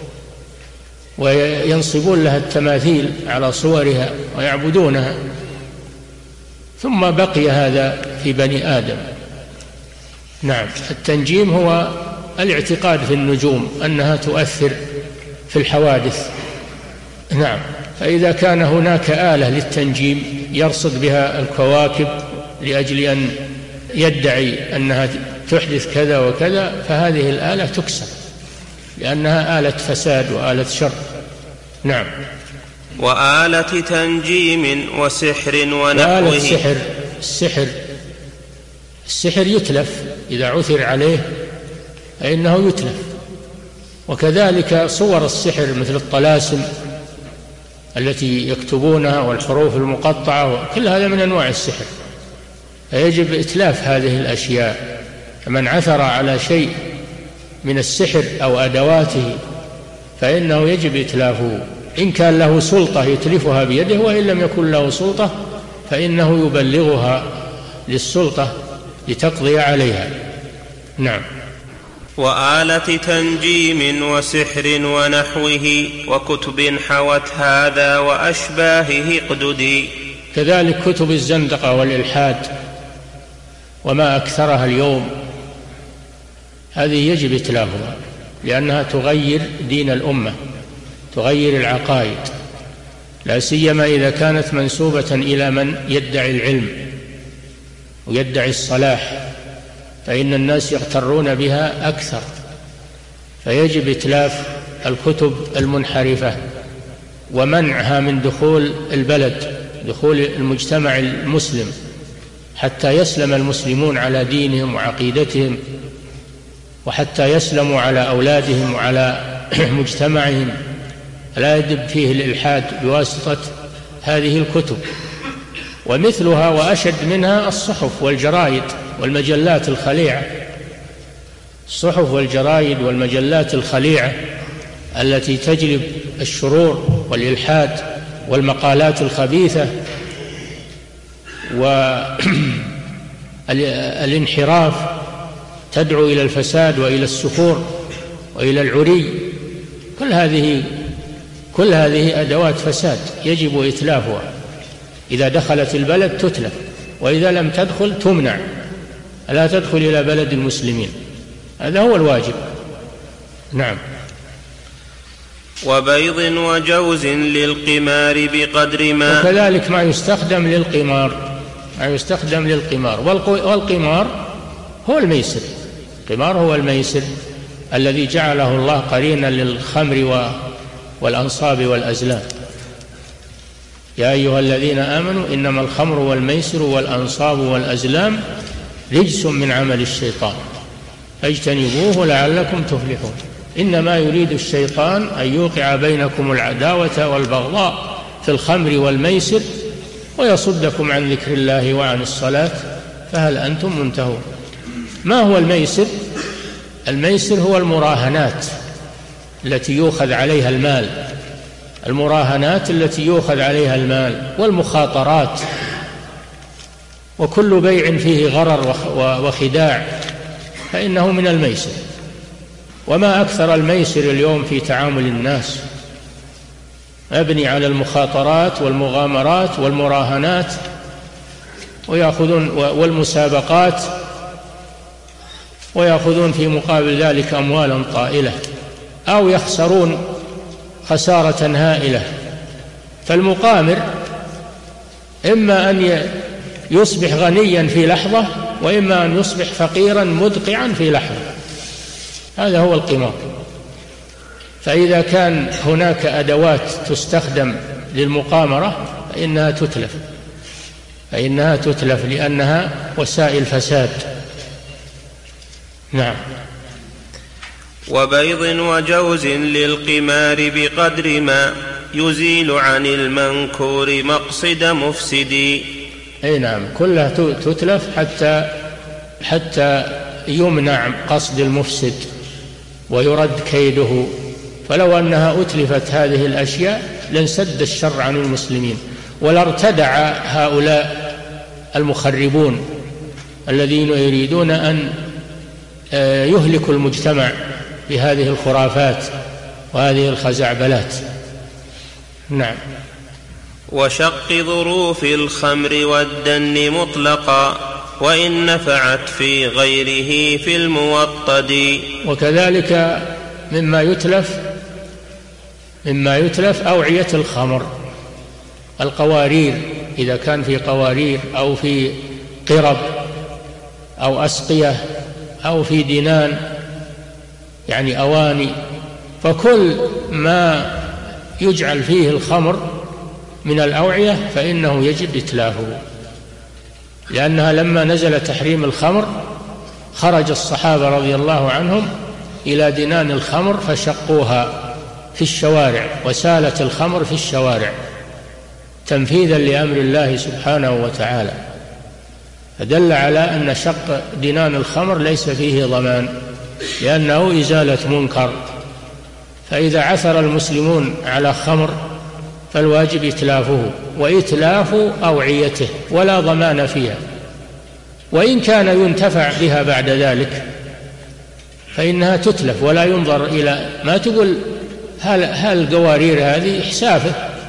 وينصبون لها التماثيل على صورها ويعبدونها. ثم بقي هذا في بني آدم. نعم. التنجيم هو الاعتقاد في النجوم أنها تؤثر في الحوادث. نعم. فإذا كان هناك آلة للتنجيم يرصد بها الكواكب لأجل أن يدعي أنها تحدث كذا وكذا، فهذه الآلة تكسر لأنها آلة فساد وآلة شر. نعم. وآلة تنجيم وسحر ونحوه. وآلة السحر يتلف إذا عثر عليه فإنه يتلف، وكذلك صور السحر مثل الطلاسم التي يكتبونها والحروف المقطعة، كل هذا من أنواع السحر، فيجب إتلاف هذه الأشياء من عثر على شيء من السحر أو أدواته فإنه يجب إتلافه، إن كان له سلطة يتلفها بيده، وإن لم يكن له سلطة فإنه يبلغها للسلطة لتقضي عليها. نعم. وآلة تنجيم وسحر ونحوه وكتب حوت هذا وأشباهه اقددي. كذلك كتب الزندقة والإلحاد وما أكثرها اليوم، هذه يجب إتلافها، لأنها تغير دين الأمة، تغير العقائد، لا سيما إذا كانت منسوبة إلى من يدعي العلم ويدعي الصلاح، فإن الناس يغترون بها أكثر، فيجب إتلاف الكتب المنحرفة ومنعها من دخول البلد، دخول المجتمع المسلم، حتى يسلم المسلمون على دينهم وعقيدتهم، وحتى يسلموا على أولادهم وعلى مجتمعهم، لا يدب فيه الإلحاد بواسطة هذه الكتب. ومثلها وأشد منها الصحف والجرائد والمجلات الخليعة، الصحف والجرائد والمجلات الخليعة التي تجلب الشرور والإلحاد والمقالات الخبيثة والانحراف، تدعو إلى الفساد وإلى السفور وإلى العري. كل هذه أدوات فساد يجب إتلافها، إذا دخلت البلد تتلف، وإذا لم تدخل تمنع، لا تدخل إلى بلد المسلمين، هذا هو الواجب. نعم. وبيض وجوز للقمار بقدر ما. وكذلك ما يستخدم للقمار، والقمار هو الميسر، القمار هو الميسر الذي جعله الله قرينا للخمر والأنصاب والأزلام. يا أيها الذين آمنوا إنما الخمر والميسر والأنصاب والأزلام رجس من عمل الشيطان فاجتنبوه لعلكم تفلحون. إنما يريد الشيطان أن يوقع بينكم العداوة والبغضاء في الخمر والميسر ويصدكم عن ذكر الله وعن الصلاة فهل أنتم منتهون. ما هو الميسر؟ الميسر هو المراهنات التي يؤخذ عليها المال، المراهنات التي يؤخذ عليها المال، والمخاطرات، وكل بيع فيه غرر وخداع فإنه من الميسر. وما أكثر الميسر اليوم في تعامل الناس، مبني على المخاطرات والمغامرات والمراهنات، ويأخذون والمسابقات، ويأخذون في مقابل ذلك أموالا طائلة، أو يخسرون خسارة هائلة. فالمقامر إما أن يصبح غنيا في لحظة، وإما أن يصبح فقيرا مدقعا في لحظة، هذا هو القمار. فإذا كان هناك أدوات تستخدم للمقامرة فإنها تتلف لأنها وسائل فساد. نعم. وبيض وجوز للقمار بقدر ما يزيل عن المنكور مقصد مفسد. أي نعم، كلها تتلف حتى يمنع قصد المفسد ويرد كيده. فلو أنها أتلفت هذه الأشياء لانسد الشر عن المسلمين، ولارتدع هؤلاء المخربون الذين يريدون أن يهلكوا المجتمع بهذه الخرافات وهذه الخزعبلات. نعم. وشق ظروف الخمر والدن مطلقا وإن نفعت في غيره في الموطد. وكذلك مما يتلف أوعية الخمر، القوارير، إذا كان في قوارير أو في قرب أو أسقية أو في دنان، يعني أواني، فكل ما يجعل فيه الخمر من الأوعية فإنه يجب إتلافه، لأنها لما نزل تحريم الخمر خرج الصحابة رضي الله عنهم إلى دنان الخمر فشقوها في الشوارع، وسالت الخمر في الشوارع تنفيذا لأمر الله سبحانه وتعالى. فدل على أن شق دنان الخمر ليس فيه ضمان، لأنه إزالة منكر. فإذا عثر المسلمون على خمر فالواجب إتلافه وإتلاف أوعيته، ولا ضمان فيها. وإن كان ينتفع بها بعد ذلك فإنها تتلف، ولا ينظر إلى ما تقول هل القوارير هذه إحسافه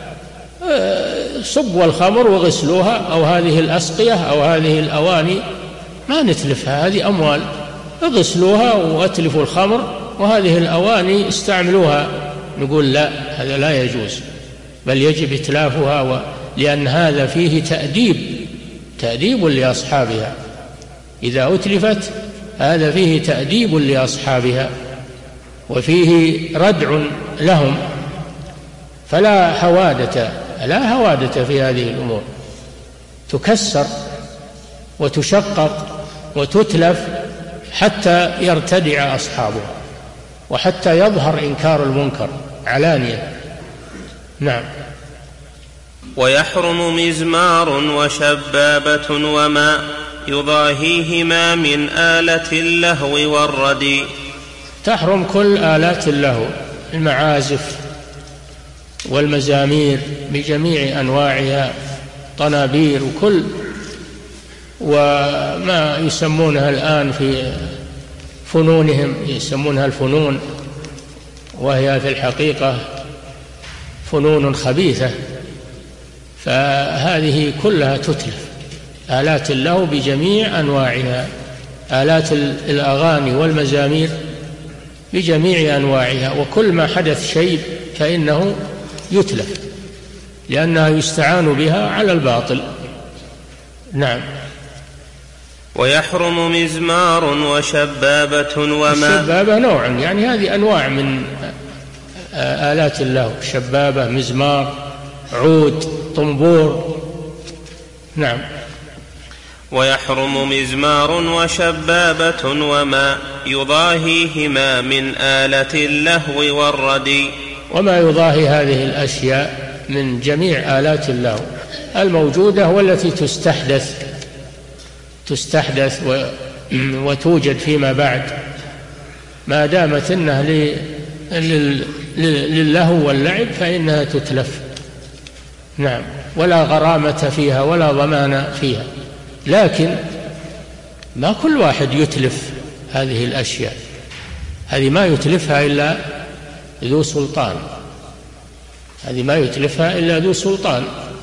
صبوا الخمر وغسلوها، أو هذه الأسقية أو هذه الأواني ما نتلفها، هذه أموال، اغسلوها وأتلفوا الخمر، وهذه الأواني استعملوها. نقول لا، هذا لا يجوز، بل يجب إتلافها، لأن هذا فيه تأديب لأصحابها. إذا أتلفت هذا فيه تأديب لأصحابها وفيه ردع لهم، فلا هوادة في هذه الأمور، تكسر وتشقق وتتلف حتى يرتدع أصحابها، وحتى يظهر إنكار المنكر علانية. نعم. ويحرم مزمار وشبابة وما يضاهيهما من آلة اللهو والردي. تحرم كل آلات اللهو، المعازف والمزامير بجميع أنواعها، طنابير وكل وما يسمونها الآن في فنونهم، يسمونها الفنون، وهي في الحقيقة فنون خبيثة. فهذه كلها تتلف، آلات اللهو بجميع أنواعها، آلات الأغاني والمزامير بجميع أنواعها، وكل ما حدث شيء فإنه يتلف، لأنها يستعان بها على الباطل. نعم. ويحرم مزمار وشبابة وما. الشبابة نوع، يعني هذه أنواع من آلات اللهو، شبابة، مزمار، عود، طنبور. نعم. ويحرم مزمار وشبابة وما يضاهيهما من آلة اللهو والردي. وما يضاهي هذه الأشياء من جميع آلات اللهو الموجودة والتي تستحدث وتوجد فيما بعد، ما دامت إنها للهو واللعب فإنها تتلف. نعم. ولا غرامة فيها ولا ضمان فيها، لكن ما كل واحد يتلف هذه الأشياء، هذه ما يتلفها إلا ذو سلطان، هذه ما يتلفها إلا ذو سلطان،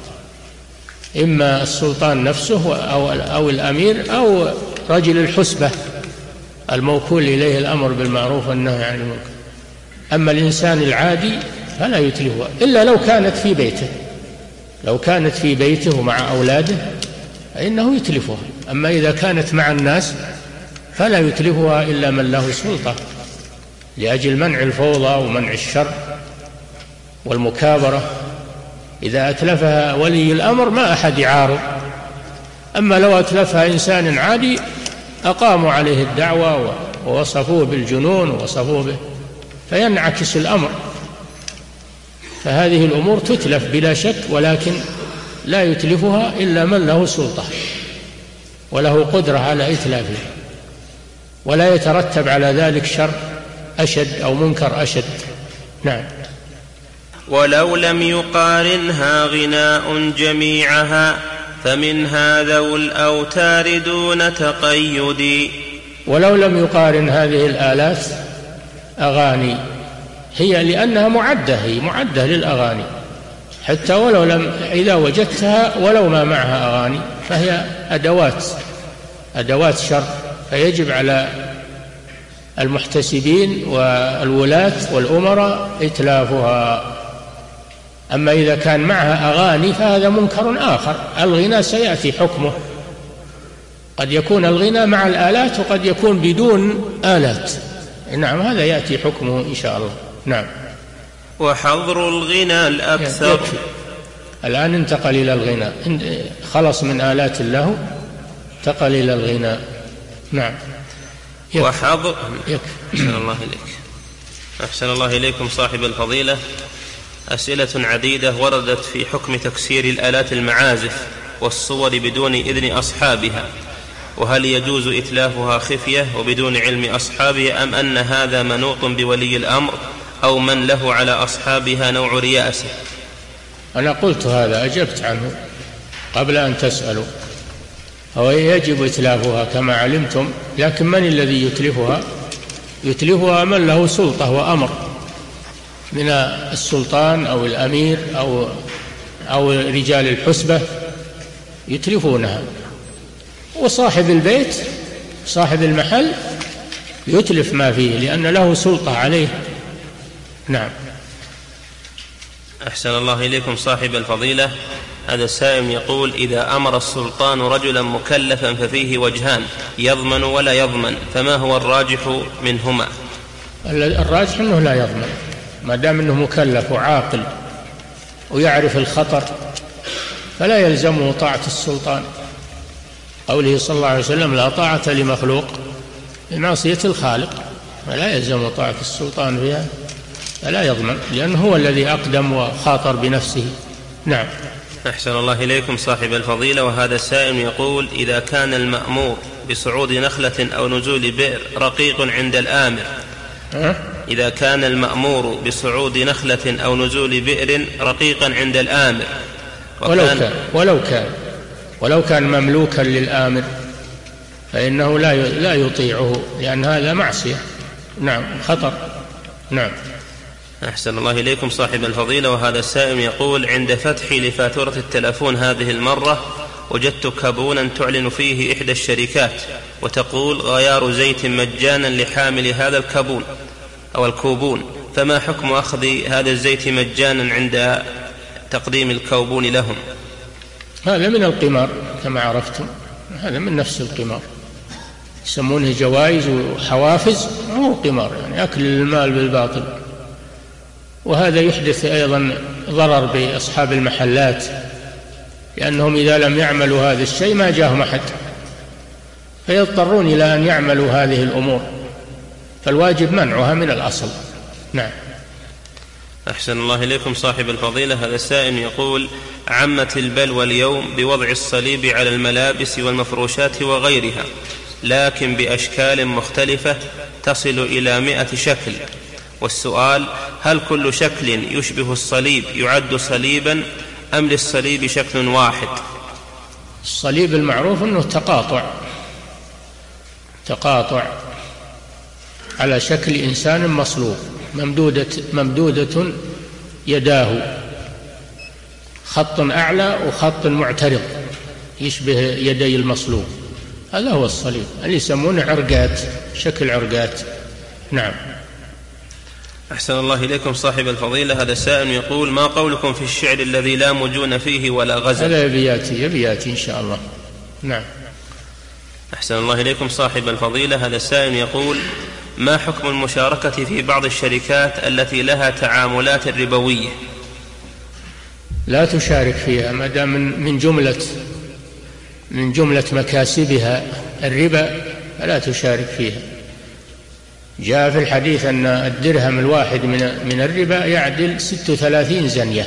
إما السلطان نفسه أو الأمير أو رجل الحسبة الموكول إليه الأمر بالمعروف والنهي عن المنكر. أما الإنسان العادي فلا يتلفها إلا لو كانت في بيته، لو كانت في بيته مع أولاده فإنه يتلفها. أما إذا كانت مع الناس فلا يتلفها إلا من له سلطة، لأجل منع الفوضى ومنع الشر والمكابرة. إذا أتلفها ولي الأمر ما أحد يعارض، أما لو أتلفها إنسان عادي أقاموا عليه الدعوة ووصفوه بالجنون ووصفوه به، فينعكس الأمر. فهذه الأمور تتلف بلا شك، ولكن لا يتلفها إلا من له سلطة وله قدرة على إتلافها، ولا يترتب على ذلك شر أشد أو منكر أشد. نعم. ولو لم يقارنها غناء جميعها فمنها ذو الأوتار دون تقيد. ولو لم يقارن هذه الآلات أغاني، هي لأنها معدة للأغاني، حتى ولو لم، إذا وجدتها ولو ما معها أغاني فهي أدوات شر، فيجب على المحتسبين والولاة والأمراء إتلافها. أما إذا كان معها أغاني فهذا منكر آخر. الغناء سيأتي حكمه، قد يكون الغناء مع الآلات وقد يكون بدون آلات. نعم، هذا يأتي حكمه إن شاء الله. نعم. وحظر الغناء الأكثر. يكفي. الآن انتقل إلى الغناء، خلص من آلات اللهو، انتقل إلى الغناء. نعم. وحظر. أحسن الله إليكم صاحب الفضيلة. أسئلة عديدة وردت في حكم تكسير الآلات المعازف والصور بدون إذن أصحابها، وهل يجوز إتلافها خفية وبدون علم أصحابها، أم أن هذا منوط بولي الأمر أو من له على أصحابها نوع رياسة؟ أنا قلت هذا، أجبت عنه قبل أن تسألوا. هو يجب إتلافها كما علمتم، لكن من الذي يتلفها؟ يتلفها من له سلطة وأمر من السلطان أو الأمير أو رجال الحسبة يتلفونها، وصاحب البيت صاحب المحل يتلف ما فيه لأن له سلطة عليه. نعم. أحسن الله إليكم صاحب الفضيلة، هذا السائل يقول: إذا أمر السلطان رجلا مكلفا ففيه وجهان، يضمن ولا يضمن، فما هو الراجح منهما؟ الراجح أنه لا يضمن، ما دام أنه مكلف وعاقل ويعرف الخطر فلا يلزمه طاعة السلطان. قوله صلى الله عليه وسلم: لا طاعة لمخلوق بمعصية الخالق، فلا يلزم طاعة السلطان فيها، فلا يضمن لأنه هو الذي أقدم وخاطر بنفسه. نعم. أحسن الله إليكم صاحب الفضيلة، وهذا السائل يقول: إذا كان المأمور بصعود نخلة أو نزول بئر رقيق عند الآمر، إذا كان المأمور بصعود نخلة أو نزول بئر رقيقا عند الآمر ولو كان مملوكا للآمر فإنه لا يطيعه، لأن هذا معصية. نعم، خطر. نعم. أحسن الله إليكم صاحب الفضيلة، وهذا السائل يقول: عند فتحي لفاتورة التلفون هذه المرة وجدت كابونا تعلن فيه إحدى الشركات وتقول: غيار زيت مجانا لحامل هذا الكابون أو الكوبون، فما حكم أخذ هذا الزيت مجانا عند تقديم الكوبون لهم؟ هذا من القمار كما عرفتم، هذا من نفس القمار، يسمونه جوائز وحوافز، هو قمار، يعني أكل المال بالباطل. وهذا يحدث أيضا ضرر بأصحاب المحلات، لأنهم إذا لم يعملوا هذا الشيء ما جاءهم أحد، فيضطرون إلى أن يعملوا هذه الأمور، فالواجب منعها من الأصل. نعم. أحسن الله إليكم صاحب الفضيلة، هذا السائل يقول: عمت البلوى اليوم بوضع الصليب على الملابس والمفروشات وغيرها، لكن بأشكال مختلفة تصل إلى 100 شكل، والسؤال: هل كل شكل يشبه الصليب يعد صليبا أم للصليب شكل واحد؟ الصليب المعروف أنه تقاطع على شكل إنسان مصلوب، ممدودة يداه، خط أعلى وخط معترض يشبه يدي المصلوب، هذا هو الصليب اللي يسمونه عرقات، شكل عرقات. نعم. أحسن الله إليكم صاحب الفضيلة، هذا السائل يقول: ما قولكم في الشعر الذي لا مجون فيه ولا غزل؟ هذا يبياتي إن شاء الله. نعم. أحسن الله إليكم صاحب الفضيلة، هذا السائل يقول: ما حكم المشاركة في بعض الشركات التي لها تعاملات ربوية؟ لا تشارك فيها ما دام من جملة مكاسبها الربا، فلا تشارك فيها. جاء في الحديث أن الدرهم الواحد من الربا يعدل 36 زنية.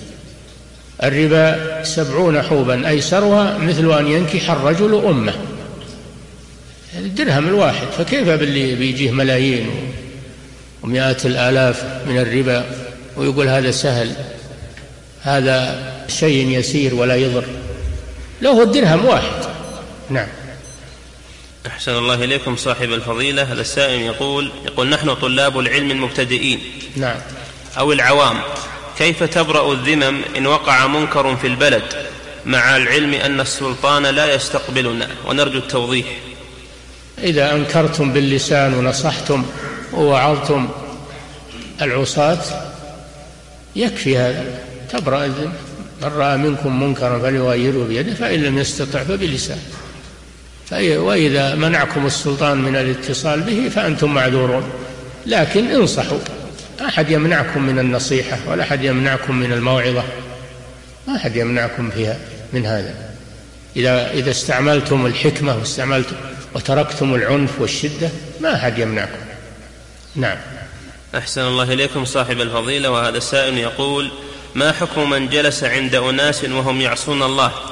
الربا 70 حوبا أيسرها مثل أن ينكح الرجل أمه. الدرهم الواحد، فكيف باللي بيجيه ملايين ومئات الآلاف من الربا ويقول هذا سهل، هذا شيء يسير ولا يضر، له الدرهم واحد. نعم. أحسن الله إليكم صاحب الفضيلة، هذا السائل يقول: نحن طلاب العلم المبتدئين، نعم، أو العوام، كيف تبرأ الذمم إن وقع منكر في البلد مع العلم أن السلطان لا يستقبلنا، ونرجو التوضيح؟ إذا أنكرتم باللسان ونصحتم ووعظتم العصاة يكفي هذا، تبرأ الذمم. من رأى منكم منكرا فليغيره بيده، فإن لم يستطع فبلسانه، وإذا منعكم السلطان من الاتصال به فأنتم معذورون، لكن انصحوا، لا أحد يمنعكم من النصيحة ولا أحد يمنعكم من الموعظة، ما أحد يمنعكم فيها من هذا. إذا استعملتم الحكمة وتركتم العنف والشدة ما أحد يمنعكم. نعم. أحسن الله إليكم صاحب الفضيلة، وهذا السائل يقول: ما حكم من جلس عند أناس وهم يعصون الله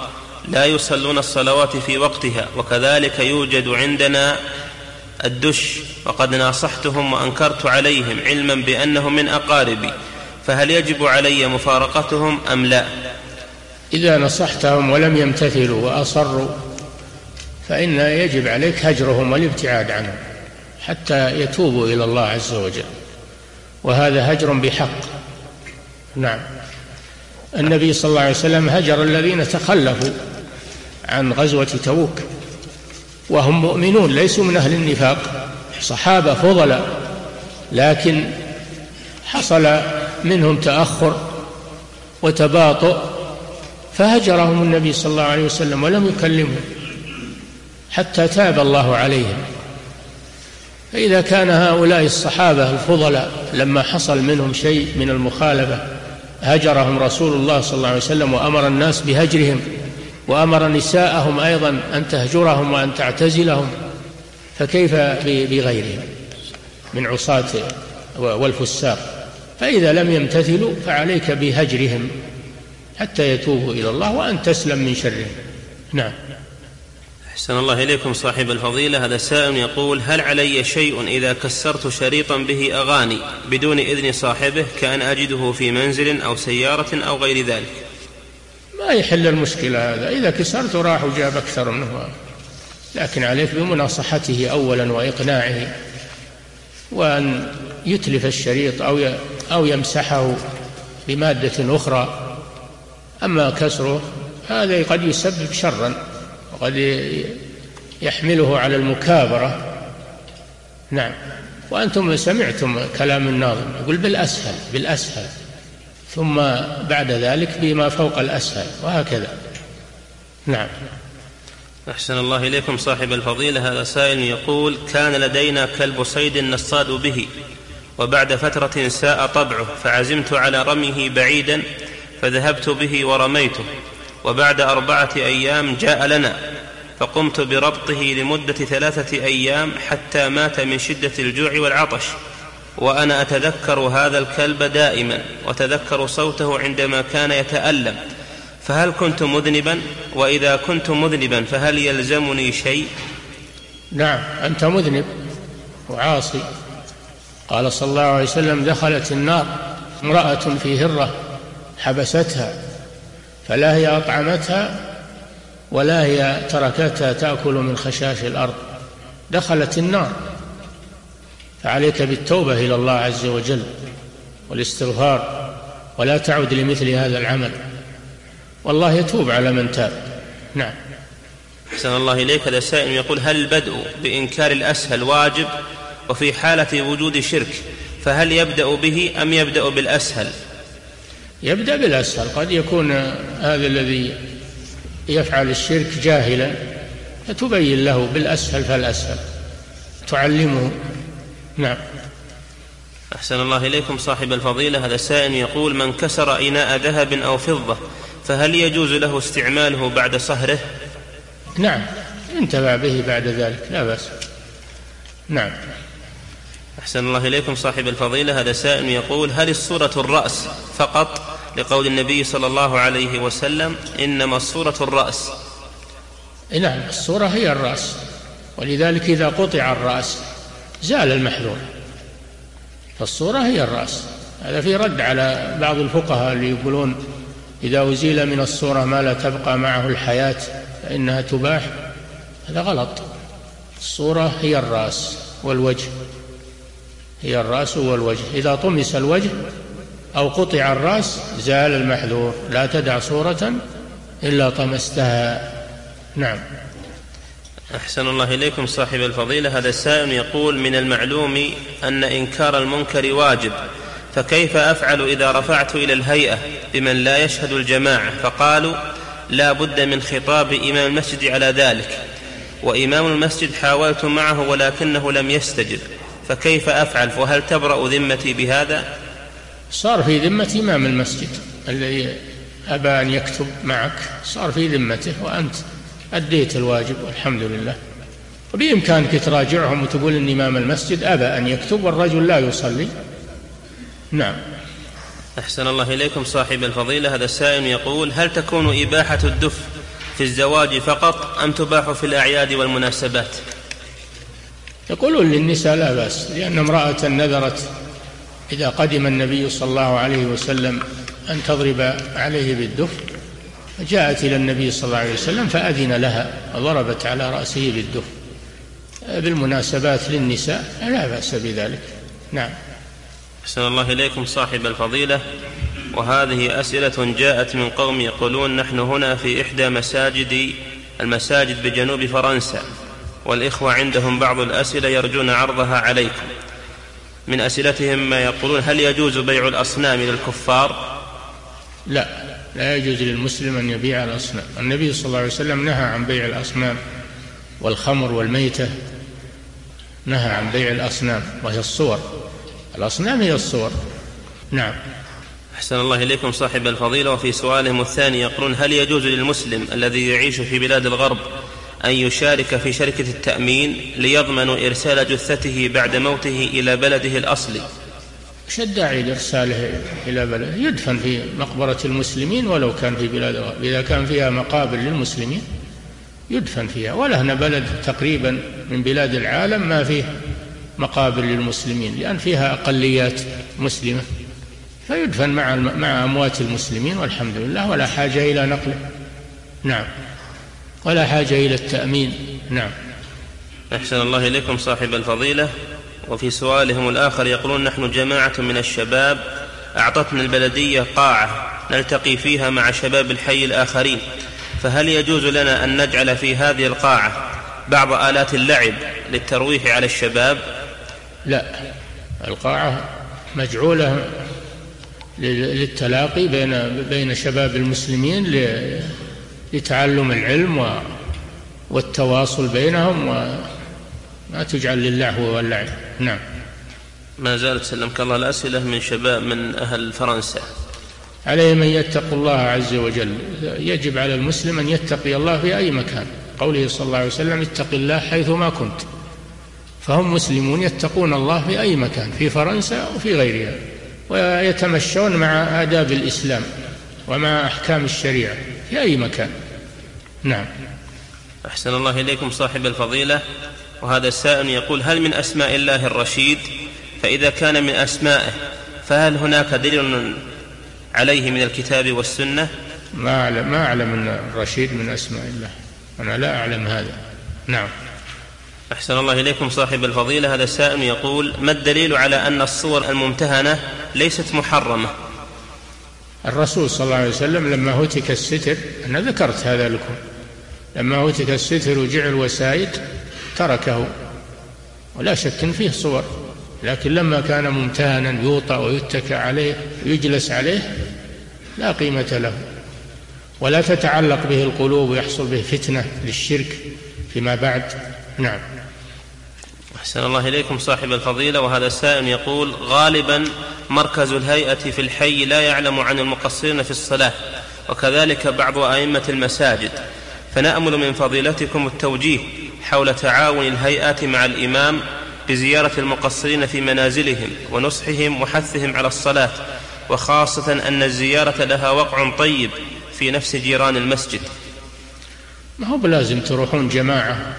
لا يصلون الصلوات في وقتها، وكذلك يوجد عندنا الدش، وقد ناصحتهم وأنكرت عليهم علما بأنهم من أقاربي، فهل يجب علي مفارقتهم أم لا؟ إذا نصحتهم ولم يمتثلوا وأصروا فإن يجب عليك هجرهم والابتعاد عنهم حتى يتوبوا إلى الله عز وجل، وهذا هجر بحق. نعم. النبي صلى الله عليه وسلم هجر الذين تخلفوا عن غزوة تبوك وهم مؤمنون ليسوا من أهل النفاق، صحابة فضلاء، لكن حصل منهم تأخر وتباطؤ فهجرهم النبي صلى الله عليه وسلم ولم يكلمهم حتى تاب الله عليهم. فإذا كان هؤلاء الصحابة الفضلاء لما حصل منهم شيء من المخالفة هجرهم رسول الله صلى الله عليه وسلم وأمر الناس بهجرهم، وأمر نساءهم أيضا أن تهجرهم وأن تعتزلهم، فكيف بغيرهم من عصاة والفساق؟ فإذا لم يمتثلوا فعليك بهجرهم حتى يتوبوا إلى الله وأن تسلم من شرهم. نعم. أحسن الله إليكم صاحب الفضيلة. هذا سائل يقول: هل علي شيء إذا كسرت شريطا به أغاني بدون إذن صاحبه، كأن أجده في منزل أو سيارة أو غير ذلك؟ ما يحل المشكلة هذا، إذا كسرت راح وجاب أكثر منه، لكن عليك بمناصحته أولا وإقناعه، وأن يتلف الشريط أو يمسحه بمادة أخرى. أما كسره هذا قد يسبب شرا وقد يحمله على المكابرة. نعم. وأنتم سمعتم كلام الناظم يقول بالأسهل ثم بعد ذلك بما فوق الأسهل، وهكذا. نعم. أحسن الله إليكم صاحب الفضيلة. هذا سائل يقول: كان لدينا كلب صيد نصطاد به، وبعد فترة ساء طبعه فعزمت على رميه بعيدا، فذهبت به ورميته، وبعد 4 أيام جاء لنا، فقمت بربطه لمدة 3 أيام حتى مات من شدة الجوع والعطش، وأنا أتذكر هذا الكلب دائما، وتذكر صوته عندما كان يتألم، فهل كنت مذنبا؟ وإذا كنت مذنبا فهل يلزمني شيء؟ نعم، أنت مذنب وعاصي. قال صلى الله عليه وسلم: دخلت النار امرأة في هرة حبستها، فلا هي أطعمتها ولا هي تركتها تأكل من خشاش الأرض، دخلت النار. فعليك بالتوبة إلى الله عز وجل والاستغفار، ولا تعد لمثل هذا العمل، والله يتوب على من تاب. نعم. أحسن الله إليك. هذا سائل يقول: هل البدء بإنكار الأسهل واجب؟ وفي حالة وجود شرك فهل يبدأ به أم يبدأ بالأسهل؟ يبدأ بالأسهل. قد يكون هذا الذي يفعل الشرك جاهلا، فتبين له بالأسهل فالأسهل، تعلمه. نعم. أحسن الله إليكم صاحب الفضيلة. هذا سائل يقول: من كسر إناء ذهب أو فضة فهل يجوز له استعماله بعد صهره؟ نعم، انتفع به بعد ذلك لا بأس. نعم. أحسن الله إليكم صاحب الفضيلة. هذا سائل يقول: هل الصورة الرأس فقط، لقول النبي صلى الله عليه وسلم: إنما الصورة الرأس؟ نعم، الصورة هي الرأس، ولذلك إذا قطع الرأس زال المحذور، فالصورة هي الرأس. هذا في رد على بعض الفقهاء اللي يقولون إذا أزيل من الصورة ما لا تبقى معه الحياة فإنها تباح. هذا غلط. الصورة هي الرأس والوجه، هي الرأس والوجه. إذا طمس الوجه أو قطع الرأس زال المحذور. لا تدع صورة إلا طمستها. نعم. أحسن الله إليكم صاحب الفضيلة. هذا السائل يقول: من المعلوم أن إنكار المنكر واجب، فكيف أفعل إذا رفعت إلى الهيئة بمن لا يشهد الجماعة فقالوا لا بد من خطاب إمام المسجد على ذلك، وإمام المسجد حاولت معه ولكنه لم يستجب، فكيف أفعل؟ وهل تبرأ ذمتي بهذا؟ صار في ذمة إمام المسجد الذي أبى أن يكتب معك، صار في ذمته، وأنت أديت الواجب والحمد لله. وبإمكانك تراجعهم وتقول إن إمام المسجد أبى أن يكتب والرجل لا يصلي. نعم. أحسن الله إليكم صاحب الفضيلة. هذا السائل يقول: هل تكون إباحة الدف في الزواج فقط أم تباح في الأعياد والمناسبات؟ يقولون للنساء لا بأس، لأن امرأة نذرت إذا قدم النبي صلى الله عليه وسلم أن تضرب عليه بالدف، جاءت إلى النبي صلى الله عليه وسلم فأذن لها وضربت على رأسه بالدف. بالمناسبات للنساء لا بأس بذلك. نعم. أحسن الله إليكم صاحب الفضيلة، وهذه أسئلة جاءت من قوم يقولون نحن هنا في إحدى المساجد بجنوب فرنسا، والإخوة عندهم بعض الأسئلة يرجون عرضها عليكم. من أسئلتهم ما يقولون: هل يجوز بيع الأصنام للكفار؟ لا يجوز للمسلم أن يبيع الأصنام. النبي صلى الله عليه وسلم نهى عن بيع الأصنام والخمر والميتة، نهى عن بيع الأصنام وهي الصور. الأصنام هي الصور. نعم. أحسن الله إليكم صاحب الفضيلة، وفي سؤالهم الثاني يقولون: هل يجوز للمسلم الذي يعيش في بلاد الغرب أن يشارك في شركة التأمين ليضمن إرسال جثته بعد موته إلى بلده الأصلي؟ ايش الداعي لإرساله إلى بلده؟ يدفن في مقبرة المسلمين ولو كان في بلاد الغرب، إذا كان فيها مقابر للمسلمين يدفن فيها. ولهنا بلد تقريبا من بلاد العالم ما فيه مقابر للمسلمين، لأن فيها أقليات مسلمة، فيدفن مع أموات المسلمين والحمد لله، ولا حاجة إلى نقله. نعم. ولا حاجة إلى التأمين. نعم. أحسن الله إليكم صاحب الفضيلة، وفي سؤالهم الآخر يقولون: نحن جماعة من الشباب أعطتنا البلدية قاعة نلتقي فيها مع شباب الحي الآخرين، فهل يجوز لنا أن نجعل في هذه القاعة بعض آلات اللعب للترويح على الشباب؟ لا، القاعة مجعولة للتلاقي بين شباب المسلمين لتعلم العلم والتواصل بينهم، وما تجعل للهو واللعب. نعم. ما زالت سلمك الله الأسئلة من شباب من أهل فرنسا. عليهم أن يتقوا الله عز وجل. يجب على المسلم أن يتقي الله في أي مكان، قوله صلى الله عليه وسلم: اتق الله حيثما كنت. فهم مسلمون يتقون الله في أي مكان، في فرنسا وفي غيرها، ويتمشون مع آداب الإسلام ومع أحكام الشريعة في أي مكان. نعم. أحسن الله إليكم صاحب الفضيلة، وهذا السائل يقول: هل من أسماء الله الرشيد؟ فإذا كان من أسمائه فهل هناك دليل عليه من الكتاب والسنة؟ ما أعلم أن الرشيد من أسماء الله، أنا لا أعلم هذا. نعم. أحسن الله إليكم صاحب الفضيلة، هذا السائل يقول: ما الدليل على أن الصور الممتهنة ليست محرمة؟ الرسول صلى الله عليه وسلم لما هتك الستر، أنا ذكرت هذا لكم، لما هتك الستر وجعل وسائد تركه، ولا شك فيه صور، لكن لما كان ممتهنا يوطأ ويتكى عليه ويجلس عليه لا قيمة له، ولا تتعلق به القلوب ويحصل به فتنة للشرك فيما بعد. نعم. أحسن الله إليكم صاحب الفضيلة، وهذا السائل يقول: غالبا مركز الهيئة في الحي لا يعلم عن المقصرين في الصلاة، وكذلك بعض أئمة المساجد، فنأمل من فضيلتكم التوجيه حول تعاون الهيئات مع الإمام بزيارة المقصرين في منازلهم ونصحهم وحثهم على الصلاة، وخاصة أن الزيارة لها وقع طيب في نفس جيران المسجد. ما هو بلازم تروحون جماعة،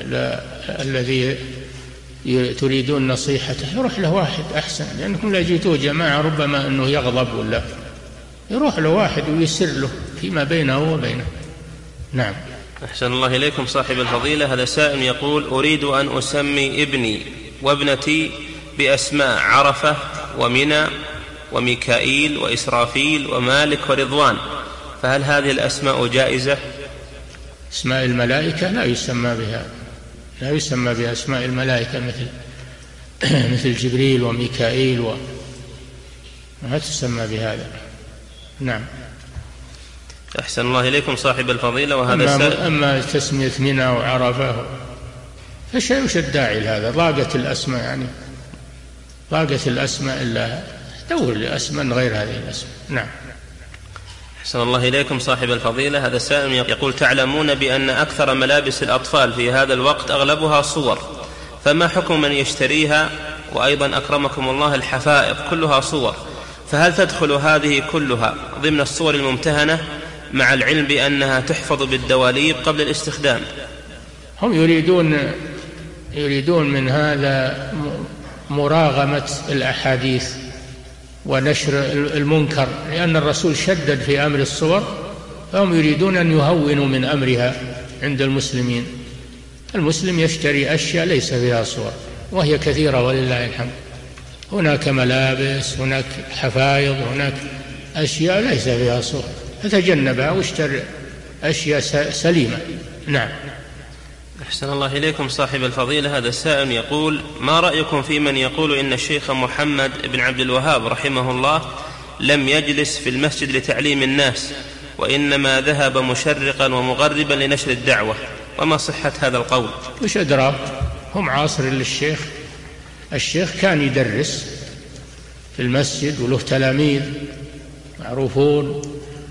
الذي تريدون نصيحته يروح له واحد أحسن، لأنكم لا جيتوه جماعة ربما أنه يغضب، ولا يروح له واحد ويسر له فيما بينه وبينه. نعم. أحسن الله إليكم صاحب الفضيلة، هذا سائل يقول: أريد أن أسمي ابني وابنتي بأسماء عرفة ومنى وميكائيل وإسرافيل ومالك ورضوان، فهل هذه الأسماء جائزة؟ اسماء الملائكة لا يسمى بها، لا يسمى بأسماء الملائكة مثل جبريل وميكائيل ما تسمى بهذا. نعم. أحسن الله إليكم صاحب الفضيلة، وهذا أما تسمية منى وعرفة فشيء وش الداعي لهذا؟ ضاقت الأسماء، يعني ضاقت الأسماء، إلا دور لأسماء غير هذه الأسماء. نعم. أحسن الله إليكم صاحب الفضيلة، هذا السائل يقول: تعلمون بأن أكثر ملابس الأطفال في هذا الوقت أغلبها صور، فما حكم من يشتريها؟ وأيضا أكرمكم الله الحفائض كلها صور، فهل تدخل هذه كلها ضمن الصور الممتهنة مع العلم بأنها تحفظ بالدواليب قبل الاستخدام؟ هم يريدون من هذا مراغمة الأحاديث ونشر المنكر، لأن الرسول شدد في أمر الصور، فهم يريدون أن يهونوا من أمرها عند المسلمين. المسلم يشتري أشياء ليس فيها صور وهي كثيرة ولله الحمد، هناك ملابس، هناك حفايض، هناك أشياء ليس فيها صور، فتجنبها واشتري أشياء سليمة. نعم. أحسن الله إليكم صاحب الفضيلة. هذا السائل يقول: ما رأيكم في من يقول إن الشيخ محمد بن عبد الوهاب رحمه الله لم يجلس في المسجد لتعليم الناس، وإنما ذهب مشرقا ومغربا لنشر الدعوة، وما صحة هذا القول؟ وش أدراك؟ هم عاصر للشيخ، الشيخ كان يدرس في المسجد وله تلاميذ معروفون،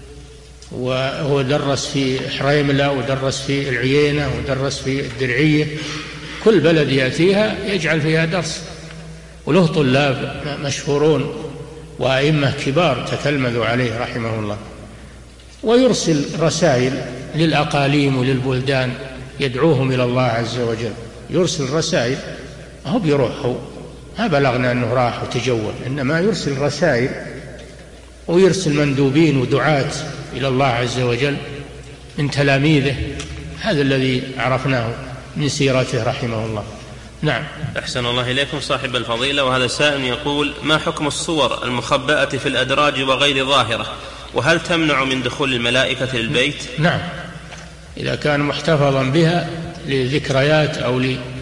وهو درس في حريملة ودرس في العيينة ودرس في الدرعية، كل بلد يأتيها يجعل فيها درس، وله طلاب مشهورون وأئمة كبار تتلمذوا عليه رحمه الله. ويرسل رسائل للأقاليم وللبلدان يدعوهم إلى الله عز وجل، يرسل رسائل، هو بيروحوا، ما بلغنا أنه راح وتجول، إنما يرسل رسائل ويرسل مندوبين ودعاة إلى الله عز وجل من تلاميذه. هذا الذي عرفناه من سيرته رحمه الله. نعم. أحسن الله إليكم صاحب الفضيلة. وهذا سائل يقول: ما حكم الصور المخبأة في الأدراج وغير ظاهرة، وهل تمنع من دخول الملائكة للبيت؟ نعم، إذا كان محتفظا بها لذكريات أو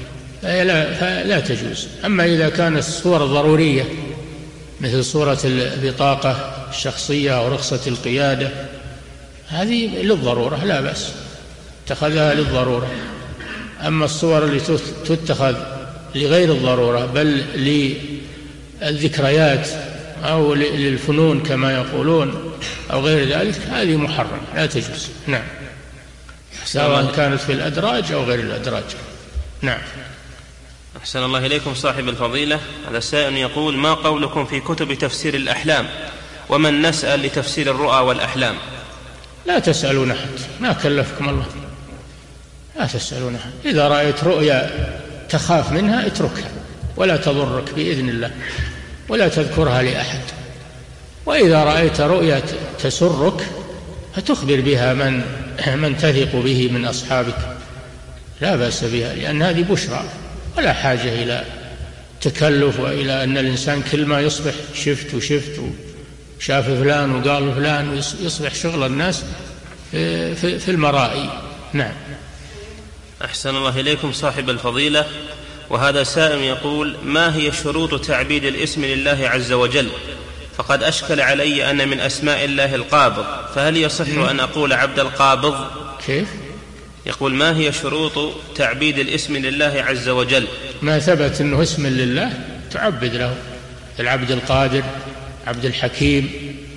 فلا تجوز. أما إذا كانت الصور ضرورية مثل صورة البطاقة الشخصية أو رخصة القيادة، هذه للضرورة لا بأس، اتخذها للضرورة. أما الصور اللي تتخذ لغير الضرورة بل للذكريات أو للفنون كما يقولون أو غير ذلك، هذه محرم لا تجوز. نعم، سواء كانت في الأدراج أو غير الأدراج. نعم. أحسن الله إليكم صاحب الفضيلة. هذا السائل يقول: ما قولكم في كتب تفسير الأحلام، ومن نسأل لتفسير الرؤى والأحلام؟ لا تسألون أحد، ما كلفكم الله، لا تسألون أحد. إذا رأيت رؤيا تخاف منها اتركها ولا تضرك بإذن الله، ولا تذكرها لأحد. وإذا رأيت رؤيا تسرك فتخبر بها من تثق به من أصحابك، لا بأس بها، لأن هذه بشرى، ولا حاجة إلى تكلف وإلى أن الإنسان كل ما يصبح شفت وشاف فلان وقال فلان، ويصبح شغل الناس في المرائي. نعم. أحسن الله إليكم صاحب الفضيلة. وهذا سائل يقول: ما هي شروط تعبيد الاسم لله عز وجل؟ فقد أشكل علي أن من أسماء الله القابض، فهل يصح أن أقول عبد القابض؟ كيف؟ يقول: ما هي شروط تعبيد الاسم لله عز وجل؟ ما ثبت أنه اسم لله تعبد له، العبد القادر، عبد الحكيم،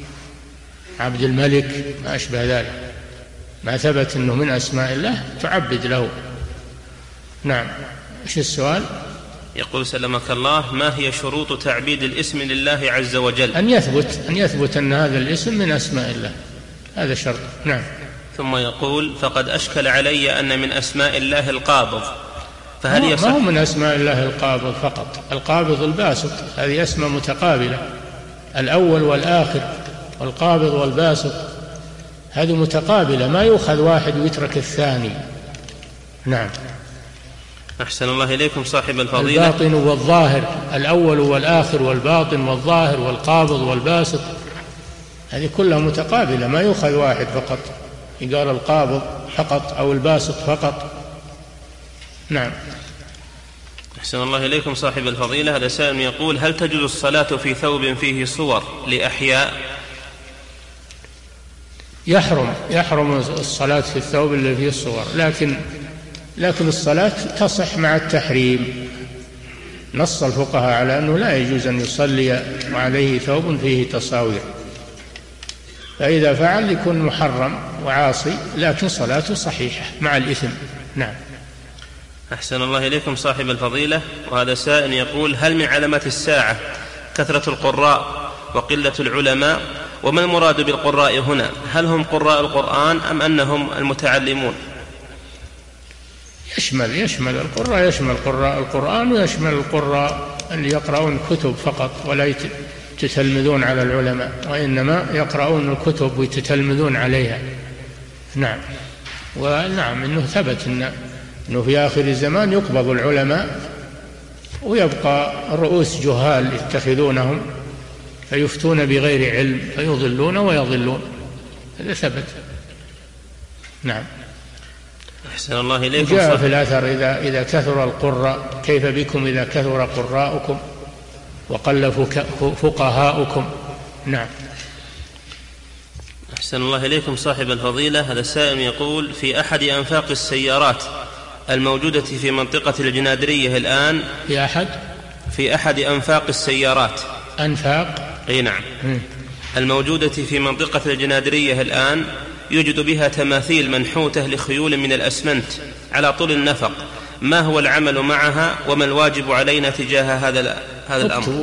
عبد الملك، ما أشبه ذلك، ما ثبت أنه من أسماء الله تعبد له. نعم. إيش السؤال؟ يقول: سلمك الله، ما هي شروط تعبيد الاسم لله عز وجل؟ أن يثبت أن هذا الاسم من أسماء الله، هذا شرط. نعم. ثم يقول: فقد أشكل علي أن من أسماء الله القابض، فهل يصح؟ ما هو من أسماء الله القابض فقط، القابض الباسط، هذه أسماء متقابلة، الأول والآخر والقابض والباسط، هذه متقابلة، ما يؤخذ واحد ويترك الثاني. نعم. أحسن الله إليكم صاحب الفضيلة. الباطن والظاهر، الأول والآخر والباطن والظاهر والقابض والباسط، هذه كلها متقابلة، ما يؤخذ واحد فقط يقال القابض فقط أو الباسط فقط. نعم. أحسن الله إليكم صاحب الفضيلة. هذا سائل يقول: هل تجوز الصلاة في ثوب فيه صور لأحياء؟ يحرم الصلاة في الثوب اللي فيه الصور، لكن الصلاة تصح مع التحريم. نص الفقهاء على أنه لا يجوز أن يصلي وعليه ثوب فيه تصاوير، فإذا فعل يكون محرم وعاصي، لكن صلاته صحيحة مع الإثم. نعم. أحسن الله إليكم صاحب الفضيلة. وهذا سائل يقول: هل من علامات الساعة كثرة القراء وقلة العلماء، وما المراد بالقراء هنا؟ هل هم قراء القرآن أم أنهم المتعلمون؟ يشمل القراء، يشمل قراء القرآن ويشمل القراء اللي يقرؤون كتب فقط ولا يتتلمذون على العلماء، وإنما يقرؤون الكتب ويتتلمذون عليها. نعم. ونعم إنه ثبت إنه في آخر الزمان يقبض العلماء ويبقى رؤوس جهال يتخذونهم فيفتون بغير علم فيضلون ويضلون، هذا ثبت. نعم. أحسن الله إليكم. جاء في الأثر إذا كثر القراء كيف بكم إذا كثر قراءكم وقل فقهاؤكم. نعم. أحسن الله إليكم صاحب الفضيلة. هذا السائل يقول: في أحد أنفاق السيارات الموجودة في منطقة الجنادرية الآن، في أحد أنفاق السيارات، أنفاق، أي نعم، الموجودة في منطقة الجنادرية الآن يوجد بها تماثيل منحوتة لخيول من الأسمنت على طول النفق، ما هو العمل معها وما الواجب علينا تجاه هذا الأمر؟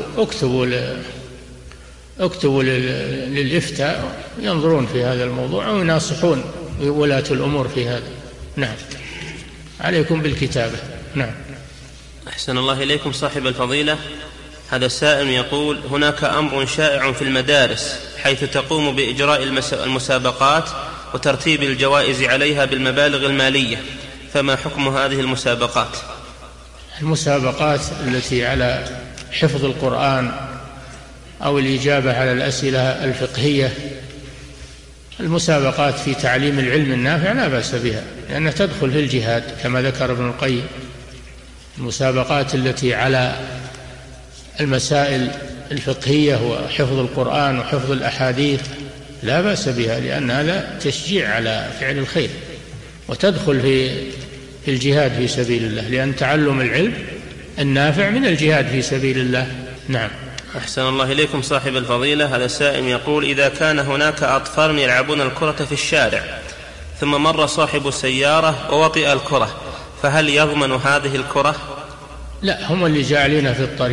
اكتبوا للإفتاء ينظرون في هذا الموضوع ويناصحون ولاة الأمور في هذا. نعم، عليكم بالكتابة. نعم. أحسن الله إليكم صاحب الفضيلة. هذا السائل يقول: هناك أمر شائع في المدارس حيث تقوم بإجراء المسابقات وترتيب الجوائز عليها بالمبالغ المالية، فما حكم هذه المسابقات؟ المسابقات التي على حفظ القرآن أو الإجابة على الأسئلة الفقهية، المسابقات في تعليم العلم النافع لا بأس بها، لأنها تدخل في الجهاد كما ذكر ابن القيم. المسابقات التي على المسائل الفقهية وحفظ القرآن وحفظ الأحاديث لا بأس بها، لأن هذا تشجيع على فعل الخير وتدخل في الجهاد في سبيل الله، لأن تعلم العلم النافع من الجهاد في سبيل الله. نعم. أحسن الله إليكم صاحب الفضيلة. هذا السائل يقول: إذا كان هناك أطفال يلعبون الكرة في الشارع ثم مر صاحب السيارة ووطئ الكرة، فهل يضمن هذه الكرة؟ لا، هم اللي جاعلين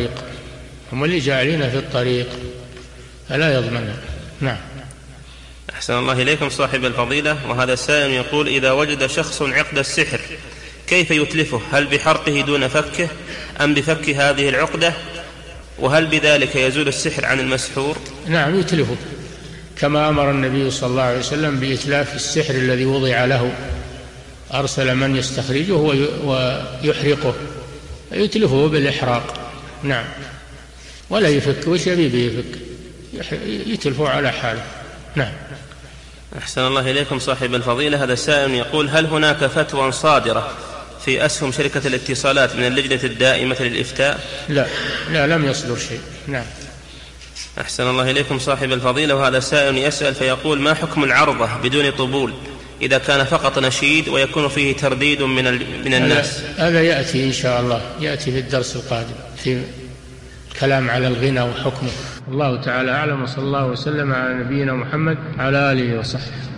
في الطريق فلا يضمنها. نعم. أحسن الله إليكم صاحب الفضيلة. وهذا السائل يقول: إذا وجد شخص عقد السحر كيف يتلفه؟ هل بحرقه دون فكه أم بفك هذه العقدة؟ وهل بذلك يزول السحر عن المسحور؟ نعم، يتلفه كما أمر النبي صلى الله عليه وسلم بإتلاف السحر الذي وضع له، أرسل من يستخرجه ويحرقه، يتلفه بالإحراق. نعم، ولا يفك، وش يبي يفك؟ يتلفه على حاله. نعم. أحسن الله إليكم صاحب الفضيلة. هذا السائل يقول: هل هناك فتوى صادرة في أسهم شركة الاتصالات من اللجنة الدائمة للإفتاء؟ لا، لم يصدر شيء. نعم. أحسن الله إليكم صاحب الفضيلة. وهذا سائل يسأل فيقول: ما حكم العرضة بدون طبول إذا كان فقط نشيد ويكون فيه ترديد من الناس؟ هذا يأتي إن شاء الله، يأتي في الدرس القادم في كلام على الغنى وحكمه. الله تعالى أعلم، وصلى الله وسلم على نبينا محمد على آله وصحبه.